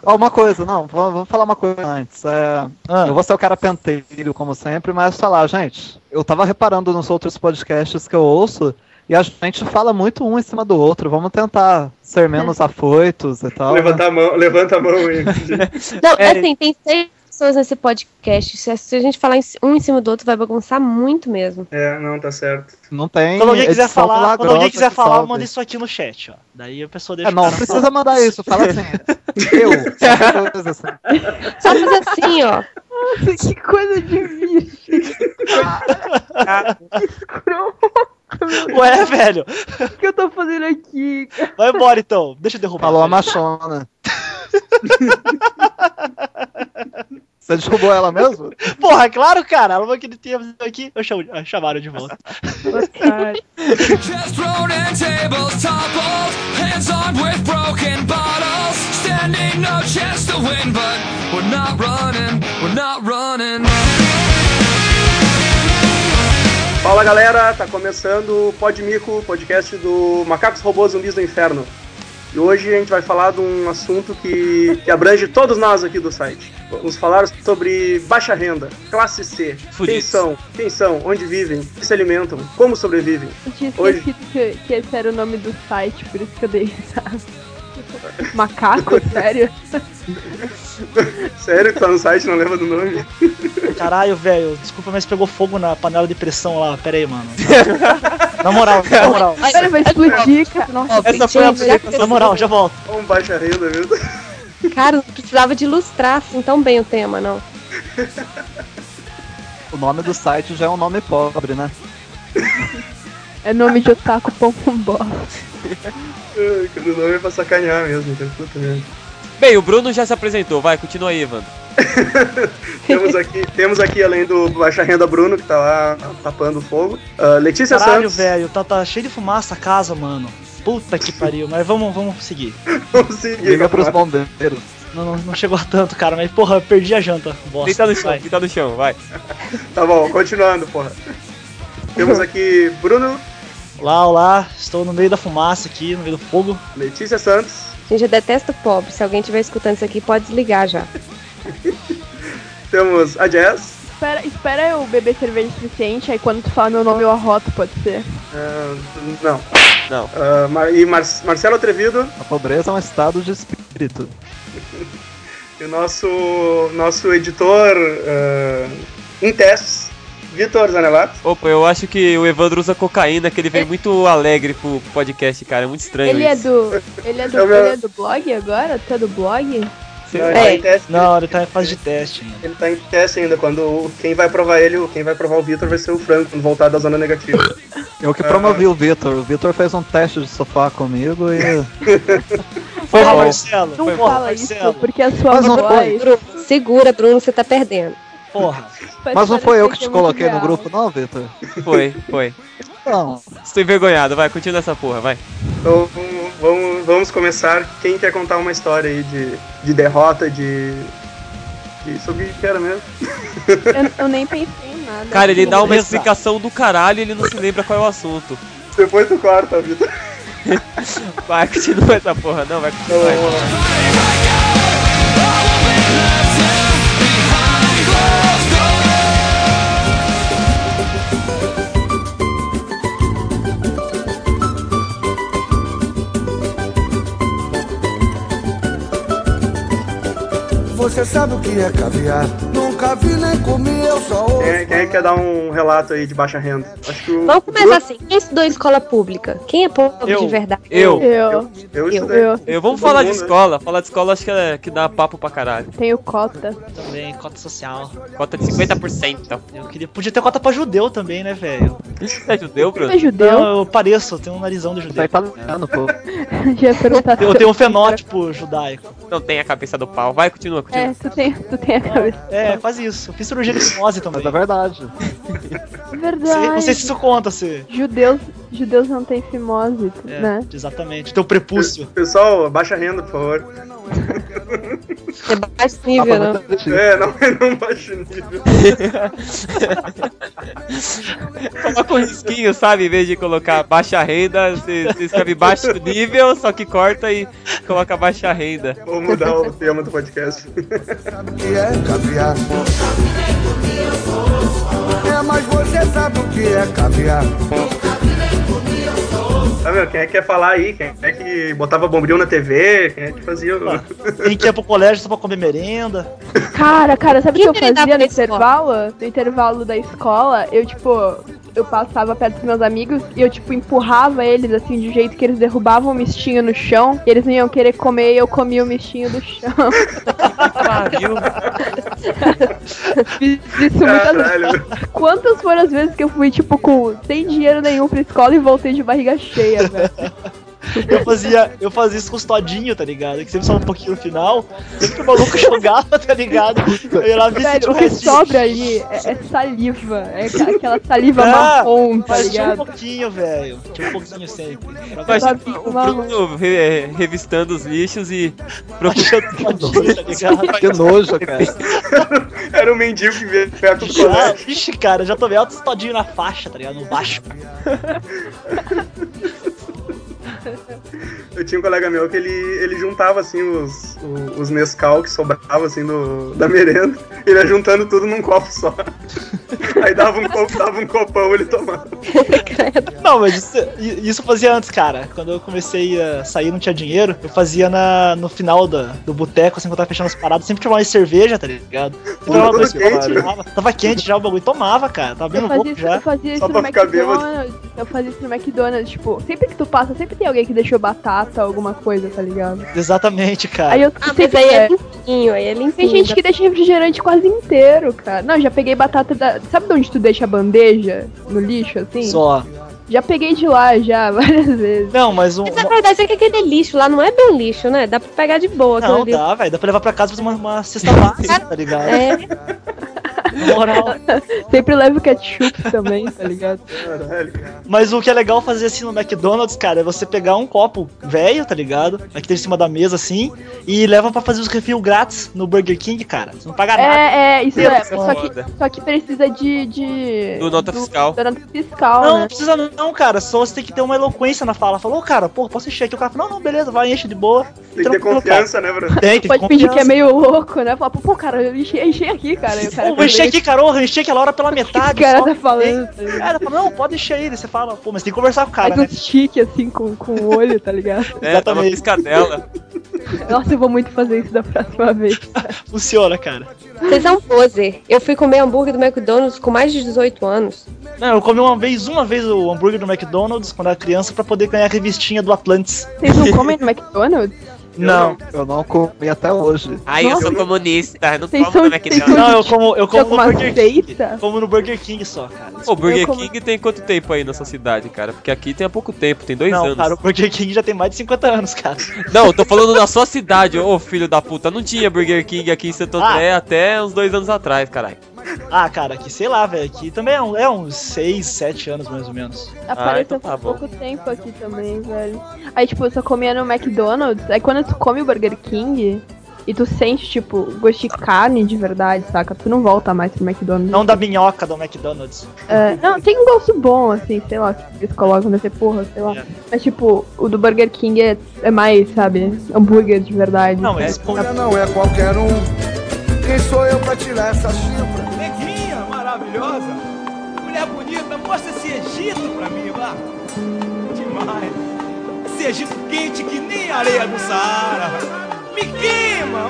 Ó, uma coisa, não, vamos falar uma coisa antes. Eu vou ser o cara pentelho, como sempre, mas falar, gente, eu tava reparando nos outros podcasts que eu ouço, e a gente fala muito um em cima do outro. Vamos tentar ser menos afoitos e tal. Levanta a mão aí. Não, assim, tem 6 pessoas nesse podcast. Se a gente falar um em cima do outro, vai bagunçar muito mesmo. Não, tá certo. Não tem. Quando alguém quiser falar, manda salve. isso aqui no chat, ó. Daí a pessoa deixa. Não precisa mandar isso, fala assim. Coisa assim. Só fazer assim, ó. Nossa, que coisa de bicho. Ué, velho. O que eu tô fazendo aqui? Vai embora então. Deixa eu derrubar. Falou a machona. Você derrubou ela mesmo? Porra, claro, cara. Ela falou que ele tinha aqui. Chamaram de volta. Just thrown and tables toppled, hands on with broken bottles, standing no chance to win, but we're not running. Fala galera, tá começando o Podmico, podcast do Macacos Robôs Zumbis do Inferno. E hoje a gente vai falar de um assunto que abrange todos nós aqui do site. Vamos falar sobre baixa renda, classe C. Quem são, onde vivem, o que se alimentam, como sobrevivem. Eu tinha esquecido que esse era o nome do site, por isso que eu dei risada. Macaco, sério? Sério que tá no site, não lembra do nome? Caralho, velho, desculpa, mas pegou fogo na panela de pressão lá. Pera aí, mano. Na moral. Pera, vai explodir, cara. Nossa, Essa foi a apresentação. Na moral, já volto. Vamos baixa renda mesmo. Cara, não precisava de ilustrar assim tão bem o tema, não. O nome do site já é um nome pobre, né? É nome de otaku pão com bola. O nome é pra sacanear mesmo, então puta merda. Bem, o Bruno já se apresentou, vai, continua aí, Evandro. temos aqui, além do baixa renda Bruno, que tá lá tapando o fogo, Letícia Caralho, Santos. velho, tá cheio de fumaça a casa, mano. Puta que pariu, mas vamos seguir. Vamos seguir. Liga pros bombeiros. Não chegou a tanto, cara, mas porra, eu perdi a janta. Bosta. Deita no chão, vai. Tá bom, continuando, porra. Temos aqui Bruno. Olá, estou no meio da fumaça aqui, no meio do fogo. Letícia Santos. Gente, eu detesto pobre. Se alguém estiver escutando isso aqui, pode desligar já. Temos a Jazz. Espera eu beber cerveja suficiente, aí quando tu fala meu nome eu arroto, pode ser? Não. E Marcelo Atrevido. A pobreza é um estado de espírito. E o nosso editor em testes, Vitor Zanelato. Opa, eu acho que o Evandro usa cocaína, que ele vem muito alegre pro podcast, cara, é muito estranho Ele isso. ele é do blog agora? Tu é do blog? Não, ele tá em fase de teste. Mano. Ele tá em teste ainda, quem vai provar o Vitor vai ser o Franco, quando voltar da zona negativa. Eu que promovi o Vitor fez um teste de sofá comigo e... Porra, Marcelo! Não porra, fala Marcelo. isso, porque a sua Mas não voz... Bruno, segura, Bruno, você tá perdendo. Porra. Mas não foi eu que te coloquei no grupo, não, Vitor? Foi. Não. Estou envergonhado, vai, continua essa porra, vai. Então, vamos começar. Quem quer contar uma história aí de derrota, sobre o que era mesmo? Eu nem pensei em nada. Cara, ele dá uma explicação do caralho e ele não se lembra qual é o assunto. Depois tu corta, Vitor. Vai, continua essa porra, não, vai continuar. Você sabe o que é caviar? Nunca vi nem comi, eu só ouço. Quem quer dar um relato aí de baixa renda? Acho que Vamos começar assim. Quem estudou em escola pública? Quem é pobre de verdade? Eu estudei. Vamos falar de escola. Falar de escola acho que dá papo pra caralho. Tenho cota. Também, cota social. Cota de 50%. Podia ter cota pra judeu também, né, velho? Você é judeu, Bruno? Você é judeu? Não, eu pareço, eu tenho um narizão de Tá judeu. italiano, pô. Já ia perguntar. Eu tenho um fenótipo judaico. Não tem a cabeça do pau. Vai, continua. É, tu tem a cabeça. É, quase isso. Eu fiz cirurgia de fimose também. Mas é verdade. Verdade. Não sei se isso conta, se... Judeus não têm fimose, né? Exatamente. Teu prepúcio. Pessoal, baixa renda, por favor. É baixo nível, não? Não baixo nível. Coloca um risquinho, sabe? Em vez de colocar baixa renda, você escreve baixo nível, só que corta e coloca baixa renda. Vou mudar o tema do podcast. Sabe o que é caviar? Mas você sabe o que é caviar? Quem é que quer falar aí? Quem é que botava bombril na TV? Quem é que fazia... Quem que ia pro colégio só pra comer merenda? Cara, sabe o que eu fazia no na intervalo? No intervalo da escola, eu passava perto dos meus amigos e eu, empurrava eles, assim, de jeito que eles derrubavam o mistinho no chão e eles não iam querer comer e eu comia o mistinho do chão. Fiz isso muitas vezes. Quantas foram as vezes que eu fui, sem dinheiro nenhum pra escola e voltei de barriga cheia, velho? Eu fazia isso com os todinhos, tá ligado? Que sempre só um pouquinho no final. Sempre que o maluco jogava, tá ligado? Eu ia lá ver se o que sobra aí é saliva. É aquela saliva marrom, tá ligado? Tinha um pouquinho, velho. Tinha um pouquinho sempre. Imagina o Bruno revistando os lixos e procurando todinho, tá ligado? Que nojo, cara. Era um mendigo que veio perto do colégio. Vixe, cara, já tomei altos todinho na faixa, tá ligado? No baixo. Eu tinha um colega meu que ele juntava assim os Nescau que sobravam assim da merenda, ele ia juntando tudo num copo só. Aí dava um copão, ele tomava. Não, mas isso fazia antes, cara. Quando eu comecei a sair, não tinha dinheiro, eu fazia no final do boteco, assim, quando eu tava fechando as paradas, sempre tomava cerveja, tá ligado? Tava quente já o bagulho, tomava, cara. Tava bem louco já. Eu fazia isso no McDonald's. Eu fazia isso no McDonald's, sempre que tu passa, sempre tem alguém que deixou batata, alguma coisa, tá ligado? Exatamente, cara. Mas aí é limpinho, aí é limpinho. Tem gente que deixa refrigerante quase inteiro, cara. Não, já peguei batata Sabe de onde tu deixa a bandeja? No lixo, assim? Só. Já peguei de lá, várias vezes. Não, mas Mas na verdade é que aquele lixo lá não é bem lixo, né? Dá pra pegar de boa. Não, dá, velho. Dá pra levar pra casa e fazer uma cesta básica, tá ligado? Na moral. Sempre levo ketchup também, tá ligado? Mas o que é legal fazer assim no McDonald's, cara, é você pegar um copo velho, tá ligado? Aqui tem em cima da mesa, assim, e leva pra fazer os refil grátis no Burger King, cara. Você não paga nada. Isso é. Só que precisa do nota fiscal. Do nota fiscal, não, né? Não precisa não, cara. Só você tem que ter uma eloquência na fala. Falou, cara, pô, posso encher aqui? O cara fala, não, beleza, vai, enche de boa. Tem que ter confiança, cara. Né, Bruno? Tem pode fingir que é meio louco, né? Fala, pô, cara, eu enchi aqui, cara. E o cara vou encher aqui, cara, eu enchi aquela hora pela metade. O cara tá falando. Cara, fala, não, pode encher aí. Você fala, pô, mas tem que conversar com o cara, né? Faz um tique, assim, com o olho, tá ligado? Tá uma piscadela. Nossa, eu vou muito fazer isso da próxima vez. Funciona, cara. Vocês são poser. Eu fui comer hambúrguer do McDonald's com mais de 18 anos. Não, eu comi uma vez o hambúrguer do McDonald's quando era criança pra poder ganhar a revistinha do Atlantis. Vocês não comem no McDonald's? Não, eu não comi até hoje. Ai, eu sou comunista, não Vocês como no McDonald's. Não, eu como no Burger King. Como no Burger King só, cara. O Burger King tem quanto tempo aí na sua cidade, cara? Porque aqui tem há pouco tempo, tem 2 anos. Não, cara, o Burger King já tem mais de 50 anos, cara. Não, eu tô falando na sua cidade, ô filho da puta. Não tinha Burger King aqui em Santo André até uns 2 anos atrás, caralho. Ah, cara, aqui, sei lá, velho, aqui também é uns 6, 7 anos mais ou menos. Apareceu então tá por pouco tempo aqui também, velho. Aí, tipo, eu só comia no McDonald's, aí quando tu come o Burger King e tu sente, tipo, gosto de carne de verdade, saca? Tu não volta mais pro McDonald's. Não da minhoca do McDonald's. Não, tem um gosto bom, assim, sei lá, que eles colocam nessa porra, sei lá. Mas, tipo, o do Burger King é mais, sabe, hambúrguer de verdade. Não, mas não é qualquer um. Quem sou eu pra tirar essa chifra? Neguinha maravilhosa, mulher bonita, mostra esse Egito pra mim, lá. Demais. Esse Egito quente que nem areia do Saara. Me queima,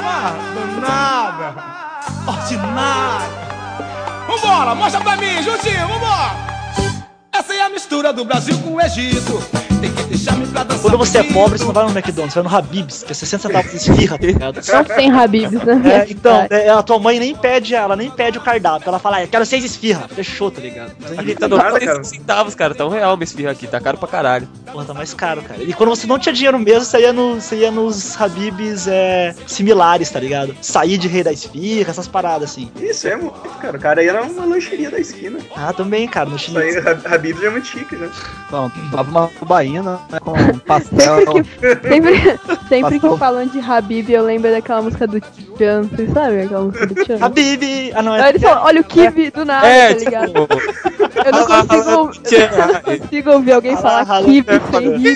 danada, ordinária. Vambora, mostra pra mim, juntinho, vambora. Essa é a mistura do Brasil com o Egito. Tem que deixar-me pra dançar. Quando você é pobre, você não vai no McDonald's, você vai no Habib's, que é 60 centavos de esfirra, tá ligado? Não tem Habib's, né? Então, a tua mãe nem pede o cardápio. Ela fala, eu quero 6 esfirra. Fechou, tá ligado? Aqui tá 95 centavos, cara. Tá R$1 uma esfirra aqui, tá caro pra caralho. Porra, tá mais caro, cara. E quando você não tinha dinheiro mesmo, você ia nos Habib's similares, tá ligado? Sair de rei da esfirra, essas paradas assim. Isso é muito, cara. O cara ia numa lancheria da esquina. Ah, também, cara, no Isso aí, Habib's é muito chique, né? Não, tava uma tubaína cocaína, né, com pastel. Sempre que falam de Habib, eu lembro daquela música do Tchan. Vocês sabem aquela música do Tchan? Habib! Não, eles falam, olha o Kibe do nada, tá ligado? Eu não consigo ouvir alguém falar Kibe sem rir.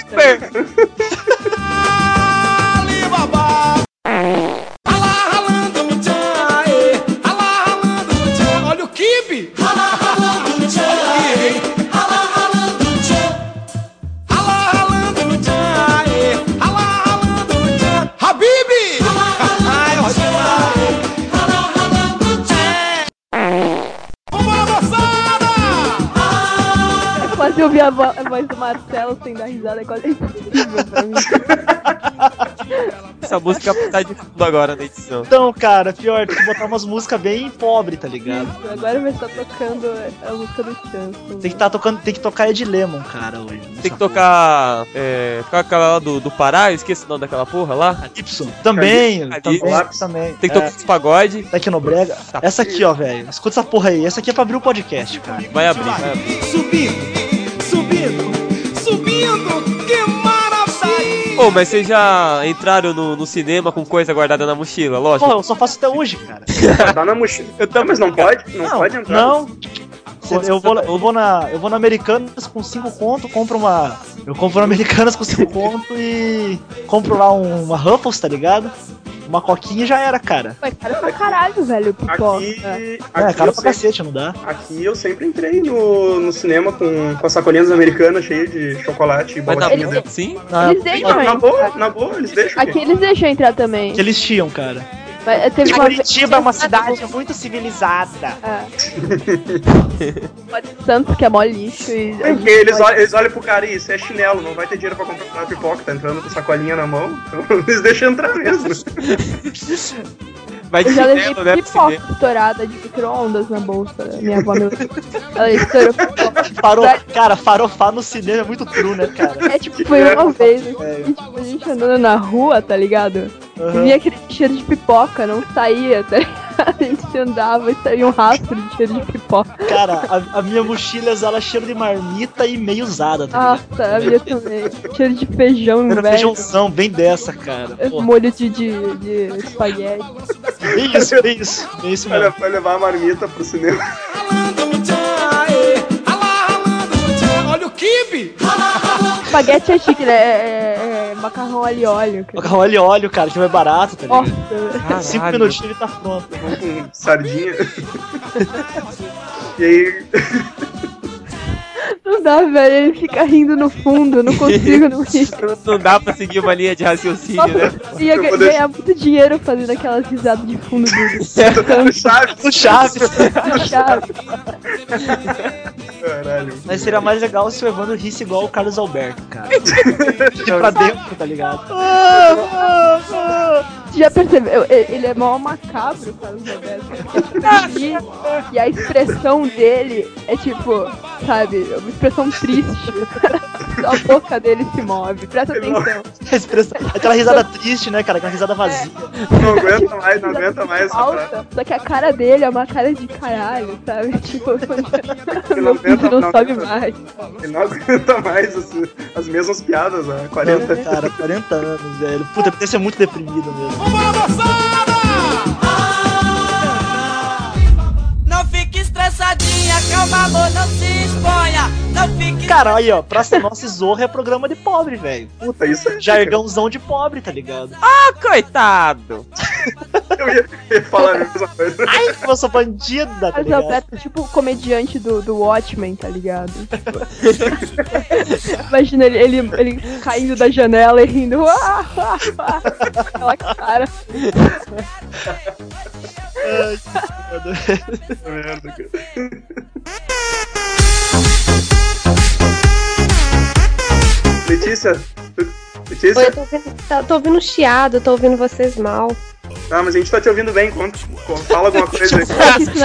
Olha o Kibe! Quase ouvir a voz do Marcelo sem dar risada, é quase impossível pra mim. Essa música tá de fundo agora na edição. Então, cara, pior, tem que botar umas músicas bem pobre, tá ligado? Isso, agora vai estar tocando a música do Chance. Tem que tocar Ed Lemon, cara, hoje. Tem que tocar. Tocar aquela lá do Pará, eu esqueci o nome daquela porra lá. Gibson. Também. Tem que tocar os pagode. Tecnobrega. Essa aqui, ó, velho. Escuta essa porra aí. Essa aqui é pra abrir o podcast, cara. Vai abrir. Subindo, que maravilha! Ô, mas vocês já entraram no cinema com coisa guardada na mochila, lógico? Porra, eu só faço até hoje, cara. Guardar na mochila. Mas não pode? Não pode entrar? Não. Eu vou na Americanas com 5 conto, eu compro na Americanas com 5 conto e compro lá uma Ruffles, tá ligado? Uma coquinha e já era, cara. Mas cara pra caralho, velho, pipoca. Cara pra cacete, não dá? Aqui eu sempre entrei no cinema com as sacolinhas americanas cheias de chocolate e bolachinha dentro. Sim? Eles deixam na boa, eles deixam. Aqui eles deixam entrar também. Que eles tinham, cara. Teve Curitiba é uma cidade muito civilizada. Santos que é mó lixo e... Porque eles olham pro cara e isso é chinelo, não vai ter dinheiro pra comprar uma pipoca, tá entrando com sacolinha na mão, então eles deixam entrar mesmo. Vai de eu já levei chinelo, né, pipoca estourada de micro-ondas na bolsa. Minha avó ela estourou pipoca. Cara, farofar no cinema é muito true, né, cara? É tipo, foi uma vez, assim, tipo, a gente andando na rua, tá ligado? Uhum. Via aquele cheiro de pipoca, não saía, tá ligado? A gente andava e saía um rastro de cheiro de pipoca. Cara, a minha mochila exala cheiro de marmita e meio usada, tá ligado? Nossa, a minha também. Cheiro de feijão, velho. Feijãozão, bem dessa, cara. Molho de espaguete. Bem isso mesmo. Vai levar a marmita pro cinema. Olha o Kibe! Espaguete é chique, né? É macarrão alho e óleo. Macarrão alho e óleo, cara, que é mais barato, tá ligado? Nossa. 5 minutinhos ele tá pronto. Com sardinha. E aí... Não dá, velho, ele fica rindo no fundo, eu não consigo não rir. Não dá pra seguir uma linha de raciocínio, nossa, né? Ia ganhar muito dinheiro fazendo aquelas risadas de fundo do Chaves. Do Chaves. Caralho. Mas seria mais legal se o Evandro risse igual o Carlos Alberto, cara. De pra dentro, tá ligado? Você já percebeu? Ele é mó macabro, Carlos Alberto. E a expressão dele é tipo, sabe, uma expressão triste. A boca dele se move, presta atenção. Aquela risada triste, né, cara? Aquela risada vazia. Não aguenta mais. Só que a cara dele é uma cara de caralho, sabe? Tipo, meu filho não sobe mais. Ele não aguenta mais as mesmas piadas há 40 anos. Cara, 40 anos, velho. Puta, deve ser muito deprimido mesmo. Não fique estressadinha, calma amor, não se exponha. Não fique... Cara, aí ó, Praça Nossa e Zorra é programa de pobre, velho. Puta, isso é... Jargãozão de pobre, tá ligado? Ah, coitado! Eu ia falar a mesma coisa. Ai, eu sou bandida, tá ligado? Alberto, tipo o comediante do Watchmen, tá ligado? Imagina ele caindo da janela e rindo. Aquela cara. Ai, que merda, cara. Letícia? Oi, eu tô ouvindo chiado, tô ouvindo vocês mal. Ah, mas a gente tá te ouvindo bem, fala alguma coisa aí.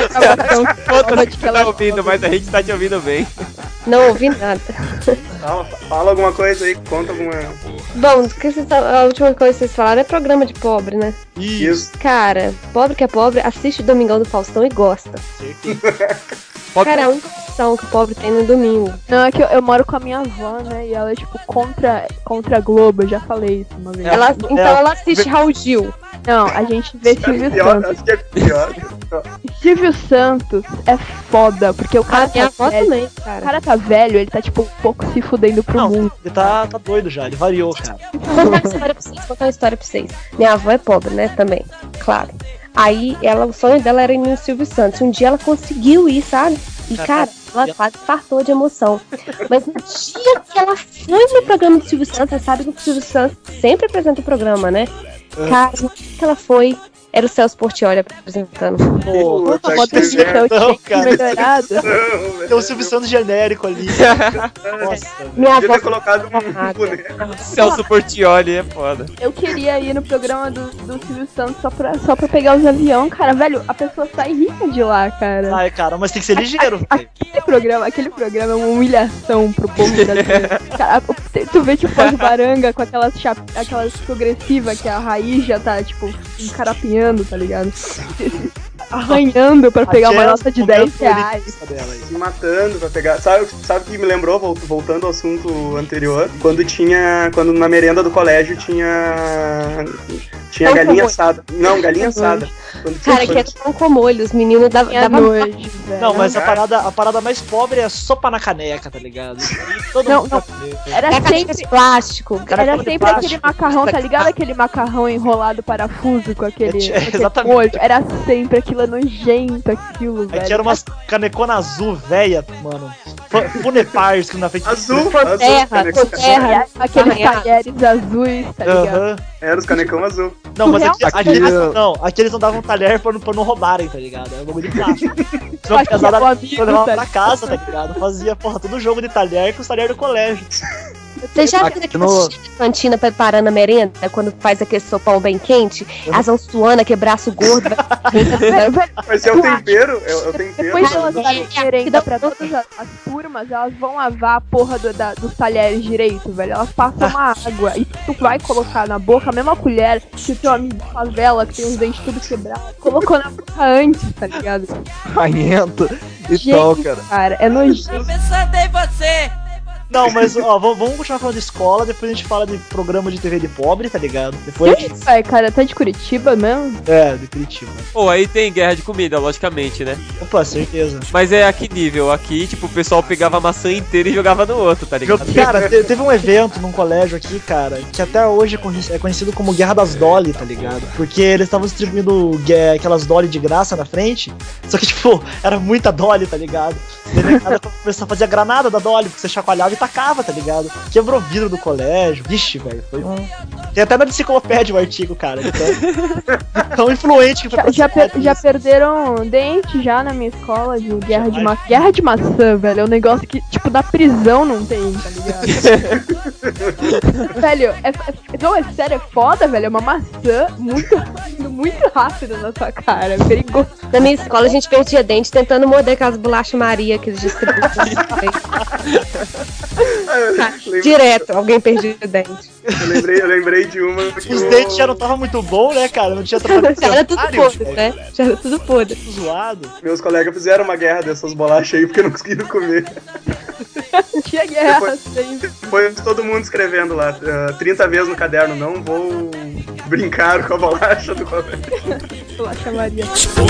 Tá ouvindo, mas a gente tá te ouvindo bem. Não ouvi nada. Fala alguma coisa aí, conta alguma... Bom, a última coisa que vocês falaram é programa de pobre, né? Isso. Cara, pobre que é pobre, assiste Domingão do Faustão e gosta. Cara, a única exibição que o pobre tem no domingo. Não, é que eu moro com a minha avó, né? E ela é tipo contra a Globo, eu já falei isso uma vez. Ela assiste Raul Gil. Não, a gente vê Silvio Santos. Acho que é pior. Silvio Santos é foda, porque o cara minha tá avó velho. também, cara. O cara tá velho, ele tá tipo um pouco se fudendo pro mundo. Ele tá doido já, ele variou, cara. Vou contar uma história pra vocês. Minha avó é pobre, né, também, claro. Aí, o sonho dela era ir no Silvio Santos. Um dia ela conseguiu ir, sabe? E, cara, ela quase fartou de emoção. Mas no dia que ela foi no programa do Silvio Santos, você sabe que o Silvio Santos sempre apresenta o programa, né? Cara, no dia que ela foi, era o Celso Portiolli apresentando. Pô, Puta Bota que esse teu cara. melhorado. tem o Silvio Santos genérico ali. Nossa, Minha Devia avó ter colocado um boneco. Celso Portiolli é foda. Eu queria ir no programa do Silvio Santos só pra pegar os aviões, cara. Velho, a pessoa sai rica de lá, cara. ai, cara, mas tem que ser ligeiro. Aquele programa é uma humilhação pro povo brasileiro. Cara, tu vê tipo as barangas com aquelas progressivas que a raiz já tá, tipo, encarapinhando, tá ligado? Arranhando pra pegar uma nota de 10 reais. Se matando pra pegar. Sabe o que me lembrou, voltando ao assunto anterior? Quando na merenda do colégio tinha galinha assada. Não, galinha assada. Cara, que é tão com molho, os meninos davam nojo, velho. Não, mas a parada mais pobre é sopa na caneca, tá ligado? Não, era sempre de plástico. Era sempre aquele macarrão, tá ligado? Aquele macarrão enrolado parafuso com aquele exatamente. molho. Era sempre aquilo nojento, aquilo, velho. Aí tinha umas canecona azul, velha, mano. Funepars que na frente. Azul, terra. Aqueles talheres azuis, tá ligado? Era os canecão azul. Não, mas aqueles não davam talher pra não roubarem, tá ligado? Era um bagulho de plástico. Se não casada, eu levava pra casa, tá ligado? Fazia, todo jogo de talher com os talher do colégio. Você já viu aquela cantina preparando a merenda, quando faz aquele sopão bem quente? Elas vão suando, aquele braço gordo. Mas é o tempero? É o tempero. Depois de elas darem merenda pra todas as turmas, elas vão lavar a porra dos talheres direito, velho. Elas passam uma água e tu vai colocar na boca a mesma colher que o teu amigo de favela, que tem os dentes tudo quebrados, colocou na boca antes, tá ligado? Ranhento e tal, cara. É nojento. Tô pensando em você. Não, mas ó, vamos continuar falando de escola, depois a gente fala de programa de TV de pobre, tá ligado? Depois cara, tá de Curitiba mesmo? É, de Curitiba. Pô, aí tem guerra de comida, logicamente, né? Opa, certeza. Mas é a que nível? Aqui, tipo, o pessoal pegava a maçã inteira e jogava no outro, tá ligado? Cara, teve um evento num colégio aqui, cara, que até hoje é conhecido como Guerra das Dolly, tá ligado? Porque eles estavam distribuindo aquelas Dolly de graça na frente, só que, tipo, era muita Dolly, tá ligado? Daí a começou a fazer a granada da Dolly, porque você chacoalhava e tacava, tá ligado? Quebrou vidro do colégio. Vixe, velho, foi um... Tem até na enciclopédia o artigo, cara. Tão influente que foi. Já perderam dente já na minha escola de guerra de maçã. Guerra de maçã, velho, é um negócio que, tipo, da prisão não tem, tá ligado? Velho, não, é sério, é foda, velho, é uma maçã muito rápida na sua cara, é perigoso. Na minha escola a gente perdia dente tentando morder aquelas bolachas Maria que eles distribuem. Direto, alguém perdia o dente. Eu lembrei de uma que os dentes já não estavam muito bons, né, cara? Não tinha tratamento. Já era tudo podre, né? Já era tudo podre. Zoado. Meus colegas fizeram uma guerra dessas bolachas aí porque não conseguiram comer. Tinha guerra sempre. Depois todo mundo escrevendo lá, 30 vezes no caderno, não vou brincar com a bolacha do colégio. Bolacha Maria.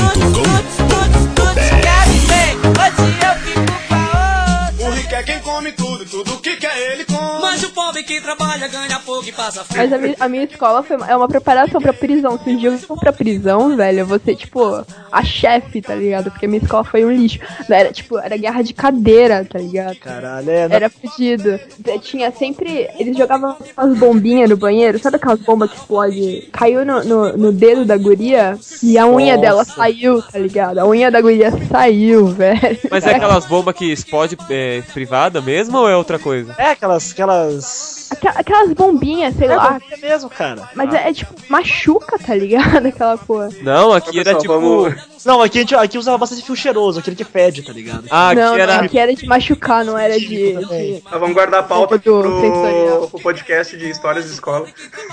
Quero ver, hoje eu fico pra outro. O rico é quem come tudo que quer ele come. Mas o pobre que trabalha ganha pouco e passa fome. Mas a minha escola é uma preparação pra prisão. Se um dia eu for pra prisão, velho, eu vou ser, tipo, a chefe, tá ligado? Porque a minha escola foi um lixo. Era, tipo, era guerra de cadeira, tá ligado? Caralho, Era fudido. Tinha sempre... Eles jogavam umas bombinhas no banheiro. Sabe aquelas bombas que explodem? Caiu no dedo da guria e a unha dela saiu, tá ligado? A unha da guria saiu, velho. Mas é aquelas bombas que explode privada mesmo ou é outra coisa? É aquelas Aquelas bombinhas, sei lá. É mesmo, cara. Mas é tipo, machuca, tá ligado? Aquela porra. Não, aqui era tipo... Não, aqui usava bastante fio cheiroso, aquele que fede, tá ligado? Aqui era de machucar, não era de... Vamos guardar a pauta pro podcast de histórias de escola.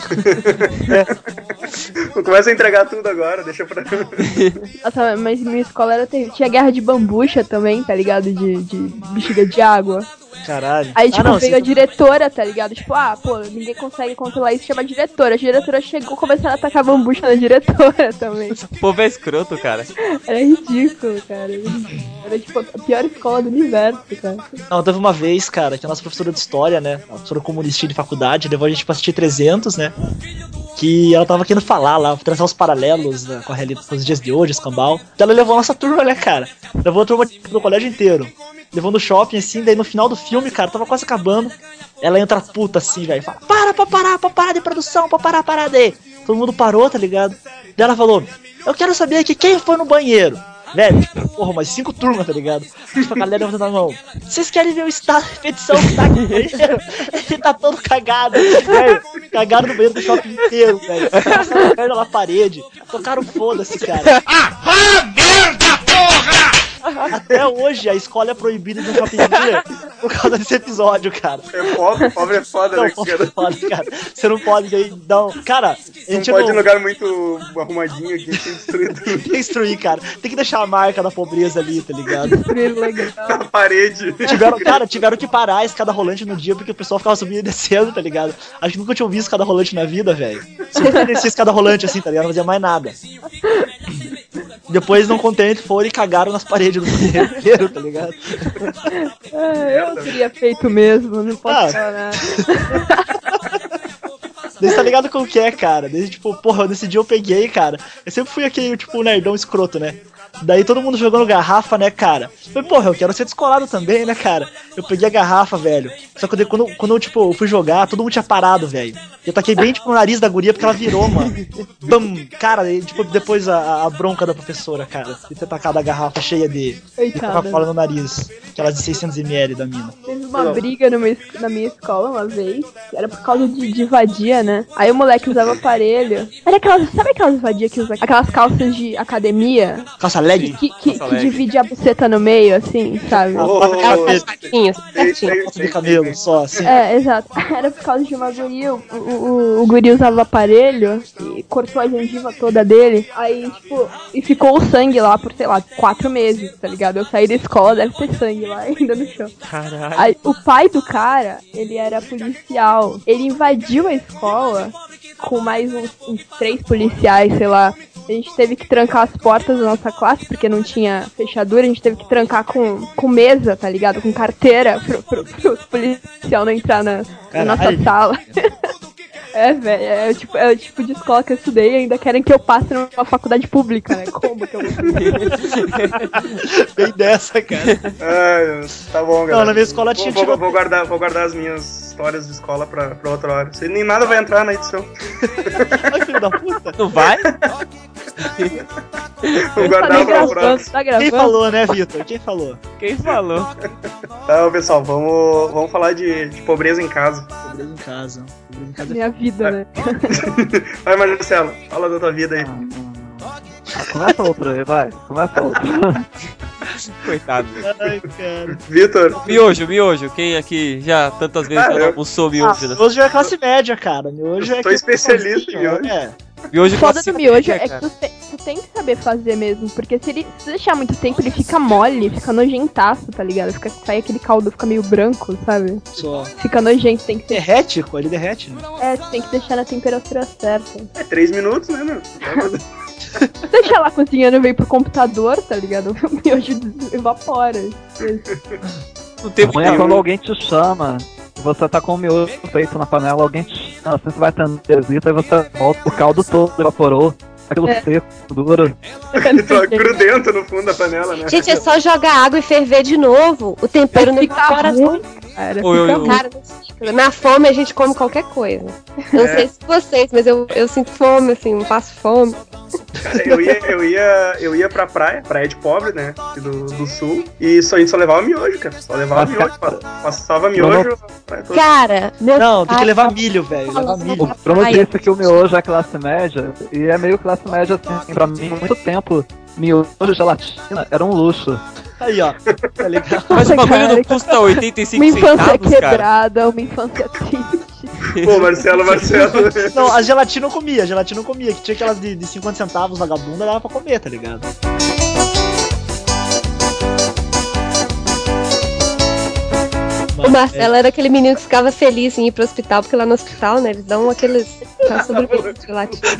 Começa a entregar tudo agora, deixa pra... Nossa, mas minha escola era terrível. Tinha guerra de bambucha também, tá ligado? De bexiga de água. Caralho. Aí, tipo, veio a diretora, tá ligado? Tipo, ninguém consegue controlar isso, chama a diretora. A diretora chegou começando a atacar bambucha na diretora também. Esse povo é escroto, cara. Era ridículo, cara. Era, tipo, a pior escola do universo, cara. Não, teve uma vez, cara, que a nossa professora de história, né? A professora comunistinha de faculdade, levou a gente pra assistir 300, né? Que ela tava querendo falar lá, traçar os paralelos, né, com os dias de hoje, escambau. Então ela levou a nossa turma, né, cara? Levou a turma do colégio inteiro. Levou no shopping, assim, daí no final do filme, cara, tava quase acabando. Ela entra puta assim, velho, fala, pra parar de produção, pra parar de... Todo mundo parou, tá ligado? Daí ela falou, eu quero saber aqui quem foi no banheiro. Velho, tipo, porra, umas 5 turmas, tá ligado? Tipo, a galera levantando a mão. Vocês querem ver o estado de repetição que tá aqui no banheiro? Ele tá todo cagado, velho. Cagaram no banheiro do shopping inteiro, velho. Passaram perna na parede. Tocaram foda-se, cara. Merda, porra! Até hoje a escola é proibida de um shopping por causa desse episódio, cara. É pobre é foda, não, né, pobre é foda, cara. Você não pode daí dar um... Cara, a gente não pode ir num lugar muito arrumadinho aqui, tem que destruir tudo. Tem que destruir, cara. Tem que deixar a marca da pobreza ali, tá ligado? Na parede. Tiveram que parar a escada rolante no dia porque o pessoal ficava subindo e descendo, tá ligado? Acho que nunca tinham visto escada rolante na vida, velho. Sempre descia escada rolante assim, tá ligado? Não fazia mais nada. Depois, não contente, foram e cagaram nas paredes do banheiro inteiro, tá ligado? Eu teria feito mesmo, não posso falar nada. Daí tá ligado como que é, cara? Daí, tipo, porra, nesse dia eu peguei, cara. Eu sempre fui aquele, tipo, nerdão escroto, né? Daí todo mundo jogando garrafa, né, cara? Falei, porra, eu quero ser descolado também, né, cara? Eu peguei a garrafa, velho. Só que quando eu, tipo, fui jogar, todo mundo tinha parado, velho. Eu taquei bem, tipo, no nariz da guria porque ela virou, mano. Bam! Cara, e, tipo, depois a bronca da professora, cara. De ter tacado a garrafa cheia de Coca-Cola no nariz. Aquelas de 600ml da mina. Teve uma briga na minha escola uma vez. Era por causa de vadia, né? Aí o moleque usava aparelho. Era aquelas... Sabe aquelas vadias que usam? Aquelas calças de academia? Calça leg? Que divide a buceta no meio, assim, sabe? Calça de cabelo, só, assim. É, exato. Era por causa de uma guria. O guri usava aparelho e cortou a gengiva toda dele. Aí, tipo, e ficou o sangue lá por, sei lá, 4 meses, tá ligado? Eu saí da escola, deve ter sangue lá ainda no chão. Caralho. Aí, o pai do cara, ele era policial. Ele invadiu a escola com mais uns 3 policiais, sei lá. A gente teve que trancar as portas da nossa classe, porque não tinha fechadura. A gente teve que trancar com mesa, tá ligado? Com carteira, pro policial não entrar na nossa sala. É, velho, é o tipo de escola que eu estudei e ainda querem que eu passe numa faculdade pública, né? Como que eu vou Bem dessa, cara. Tá bom, galera. Não, na minha escola tinha vou guardar as minhas histórias de escola pra outra hora. Nem nada vai entrar na edição. Ai, filho da puta. Não vai? Vou guardar pra próxima. Tá gravando? Quem falou, né, Vitor? Quem falou? Quem falou? Então, pessoal, vamos falar de pobreza em casa. Pobreza em casa. Minha vida, né? Vai, Marcelo, fala da tua vida aí. Começa outro aí, vai. Começa outro. Coitado. Ai, cara. Vitor. Miojo. Quem aqui já tantas vezes não almoçou miojo? Miojo é classe média, cara. Miojo é... Tô especialista em miojo. Miojo o foda do miojo é que tu tem que saber fazer mesmo, porque se deixar muito tempo ele fica mole, fica nojentaço, tá ligado? Sai aquele caldo, fica meio branco, sabe? Só. Fica nojento, tem que ter... Derrete? Ele derrete, né? É, tu tem que deixar na temperatura certa. 3 minutos, né, meu? Deixa lá cozinhando, vem pro computador, tá ligado? O miojo evapora. Não tem Amanhã quando alguém te chama, você tá com o miojo feito na panela, alguém te chama, assim você vai tendo visita e você volta, o caldo todo evaporou. Aquilo seco, duro. Grudento no fundo da panela, né? Gente, é só jogar água e ferver de novo. O tempero não evapora ruim. Cara, na fome a gente come qualquer coisa. Eu não sei se vocês, mas eu sinto fome, assim, não passo fome. Cara, eu ia pra praia de pobre, né? Aqui do sul. E a gente só levava miojo, cara. Só levava miojo. Passava miojo. Cara, Não, tem que levar milho, velho. Levar milho. O Bruno disse que o miojo é classe média. E é meio classe média assim. Pra mim, há muito tempo, miojo e gelatina era um luxo. Aí, ó. Tá legal. Mas o bagulho cara, não custa 85 Uma infância centavos, cara. quebrada, uma infância triste. Pô, Marcelo. Não, a gelatina eu comia, que tinha aquelas de 50 centavos vagabunda, dava pra comer, tá ligado? O Marcelo era aquele menino que ficava feliz em ir pro hospital, porque lá no hospital, né, eles dão aqueles sobreviventes de gelatina.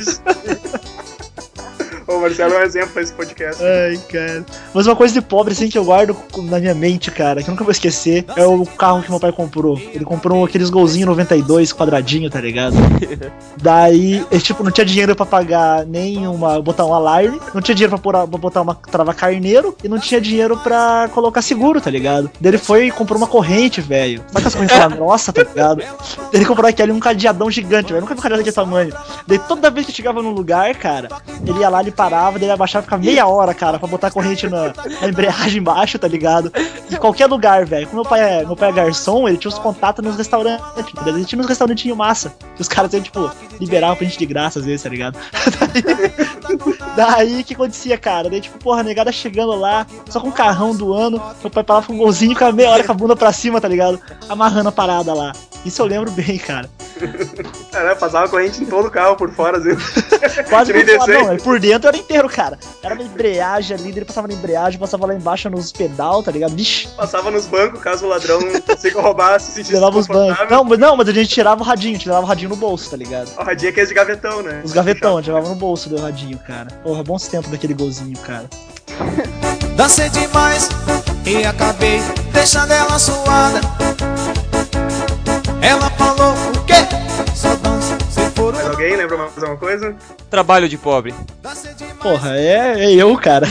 O Marcelo é um exemplo pra esse podcast. Ai, cara. Mas uma coisa de pobre, assim, que eu guardo na minha mente, cara, que eu nunca vou esquecer, é o carro que meu pai comprou. Ele comprou aqueles golzinho 92, quadradinho, tá ligado? Daí, tipo, não tinha dinheiro pra pagar botar um alarme, não tinha dinheiro pra botar uma trava carneiro, e não tinha dinheiro pra colocar seguro, tá ligado? Daí ele foi e comprou uma corrente, velho. Sabe aquelas correntes lá, nossa, tá ligado? Daí ele comprou aquele um cadeadão gigante, velho. Nunca vi um cadeado daquele tamanho. Daí toda vez que chegava num lugar, cara, ele ia lá, ele parava, daí ele abaixava, ficava meia hora, cara, pra botar a corrente na embreagem embaixo, tá ligado? Em qualquer lugar, velho. Como meu pai é garçom, ele tinha os contatos nos restaurantes. Ele tinha uns restaurantinhos massa. Que os caras, tipo, liberavam pra gente de graça às vezes, tá ligado? Daí, o que acontecia, cara? Daí, tipo, porra, a negada chegando lá, só com o carrão do ano, meu pai parava com um golzinho, ficava meia hora com a bunda pra cima, tá ligado? Amarrando a parada lá. Isso eu lembro bem, cara. Cara, passava corrente em todo o carro por fora, às vezes. Quase por fora, não, por dentro era inteiro, cara. Era uma embreagem ali, ele passava na embreagem, passava lá embaixo nos pedal, tá ligado? Vixe. Passava nos bancos, caso o ladrão consiga roubar, se sentisse levava os bancos. Não, mas a gente tirava o radinho, a gente levava o radinho no bolso, tá ligado? O radinho é aquele de gavetão, né? Os gavetão, a gente levava no bolso do radinho, cara. Porra, bons tempos daquele golzinho, cara. Dancei demais e acabei deixando ela suada. Ela falou o quê? Só dança se for. Mas alguém lembra mais alguma coisa? Trabalho de pobre. Porra, é eu, cara.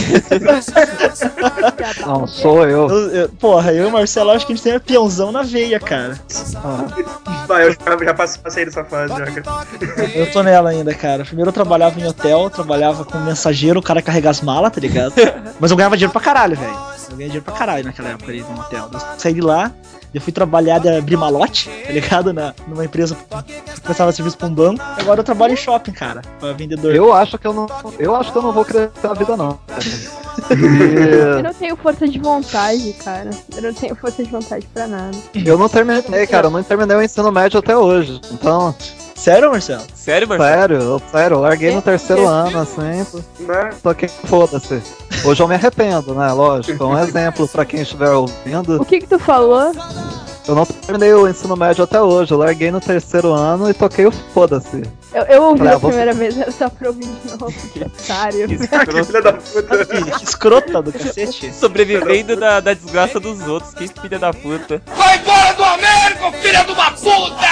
Não, sou eu. Porra, eu e o Marcelo, acho que a gente tem um peãozão na veia, cara. Vai, eu já passei dessa fase, já, cara. Eu tô nela ainda, cara. Primeiro eu trabalhava em hotel, trabalhava com mensageiro, o cara carrega as malas, tá ligado? Mas eu ganhava dinheiro pra caralho, velho. Eu ganhei dinheiro pra caralho naquela época ali no hotel. Eu saí de lá, eu fui trabalhar de abrir malote, tá ligado? Numa empresa que prestava serviço pra um banco. Agora eu trabalho em shopping, cara, pra vendedor. Eu acho que eu não vou crescer na vida, não. Eu não tenho força de vontade, cara. Eu não tenho força de vontade pra nada. Eu não terminei, cara. Eu não terminei o ensino médio até hoje. Então. Sério, Marcelo? Sério, Marcelo? Sério, eu larguei no terceiro ano, assim. Toquei, foda-se. Hoje eu me arrependo, né? Lógico. É um exemplo pra quem estiver ouvindo. O que tu falou? Eu não terminei o ensino médio até hoje. Eu larguei no terceiro ano e toquei o foda-se. Eu ouvi a primeira vez, era só pra ouvir de novo. Que otário. Filha da puta. Que escrota do cacete. Sobrevivendo da desgraça dos outros. Que filha da puta. Vai embora do Américo, filha de uma puta!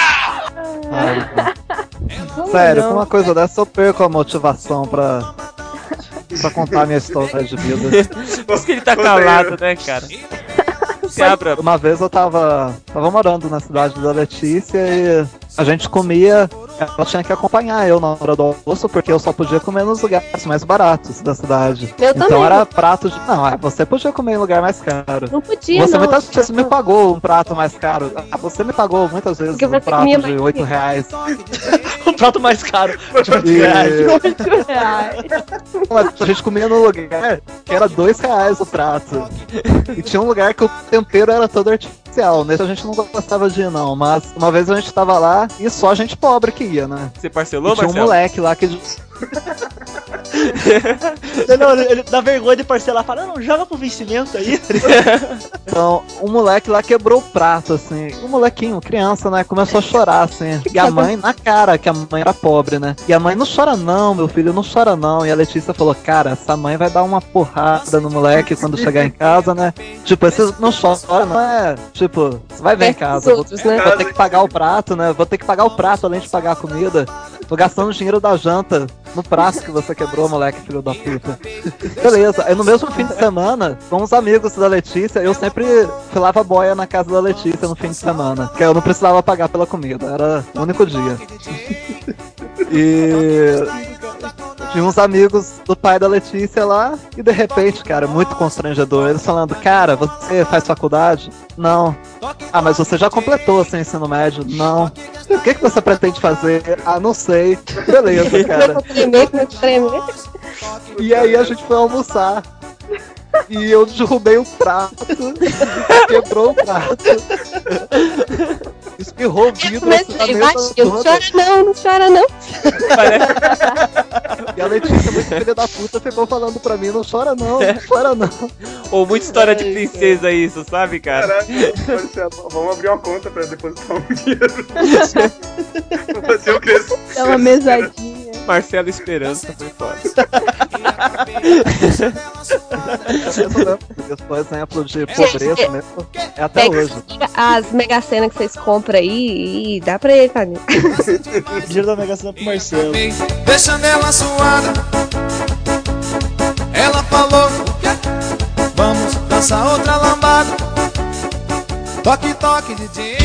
Sério, com uma coisa dessa eu perco a motivação pra contar a minha história de vida. Por isso que ele tá calado, né, cara? Se abra. Uma vez eu tava morando na cidade da Letícia e a gente comia, ela tinha que acompanhar eu na hora do almoço, porque eu só podia comer nos lugares mais baratos da cidade. Eu então também. Era prato de... Não, você podia comer em lugar mais caro. Não podia, Você não. muitas vezes me pagou um prato mais caro. Você me pagou muitas vezes um prato de R$8. Um prato mais caro. De R$8. Mas a gente comia num lugar que era R$2 o prato. E tinha um lugar que o tempero era todo artificial. Nesse a gente não gostava de ir, não. Mas uma vez a gente tava lá e só gente pobre que ia, né? Você parcelou, e tinha Marcelo? um moleque lá que... Não, ele dá vergonha de parcelar, fala, não, joga pro vencimento aí. Então, um moleque lá quebrou o prato, assim. Um molequinho, criança, né? Começou a chorar, assim. E a mãe, na cara, que a mãe era pobre, né? E a mãe, não chora não, meu filho, não chora não. E a Letícia falou, cara, essa mãe vai dar uma porrada no moleque quando chegar em casa, né? Tipo, você não chora, não é? Tipo, você vai ver em casa. Outros, né? Vou ter que pagar o prato, né? Vou ter que pagar o prato além de pagar a comida. Tô gastando o dinheiro da janta no prato que você quebrou, moleque, filho da puta. Beleza, aí no mesmo fim de semana, com os amigos da Letícia, eu sempre filava boia na casa da Letícia no fim de semana. Que eu não precisava pagar pela comida, era o único dia. E E uns amigos do pai da Letícia lá, e de repente, cara, muito constrangedor, eles falando, cara, você faz faculdade? Não. Ah, mas você já completou seu ensino médio? Não. E o que você pretende fazer? Ah, não sei. Beleza, cara. E aí a gente foi almoçar. E eu derrubei o prato, quebrou o prato, espirrou o vidro assim na mesa toda. Não chora não. E a Letícia, muito filha da puta, ficou falando pra mim, não chora não, não chora não. Ou muita história de princesa isso, sabe, cara? Caraca, vamos abrir uma conta pra depositar um dinheiro. Vou fazer o crescimento. É uma mesadinha. Marcelo Esperança foi foda. Esse foi exemplo de pobreza mesmo, é até Pega hoje. as Mega Sena que vocês compram aí e dá pra ele, cara. Dinheiro da Mega Sena pro Marcelo. Deixando ela suada. Ela falou: vamos dançar outra lambada. Toque, toque, DJ.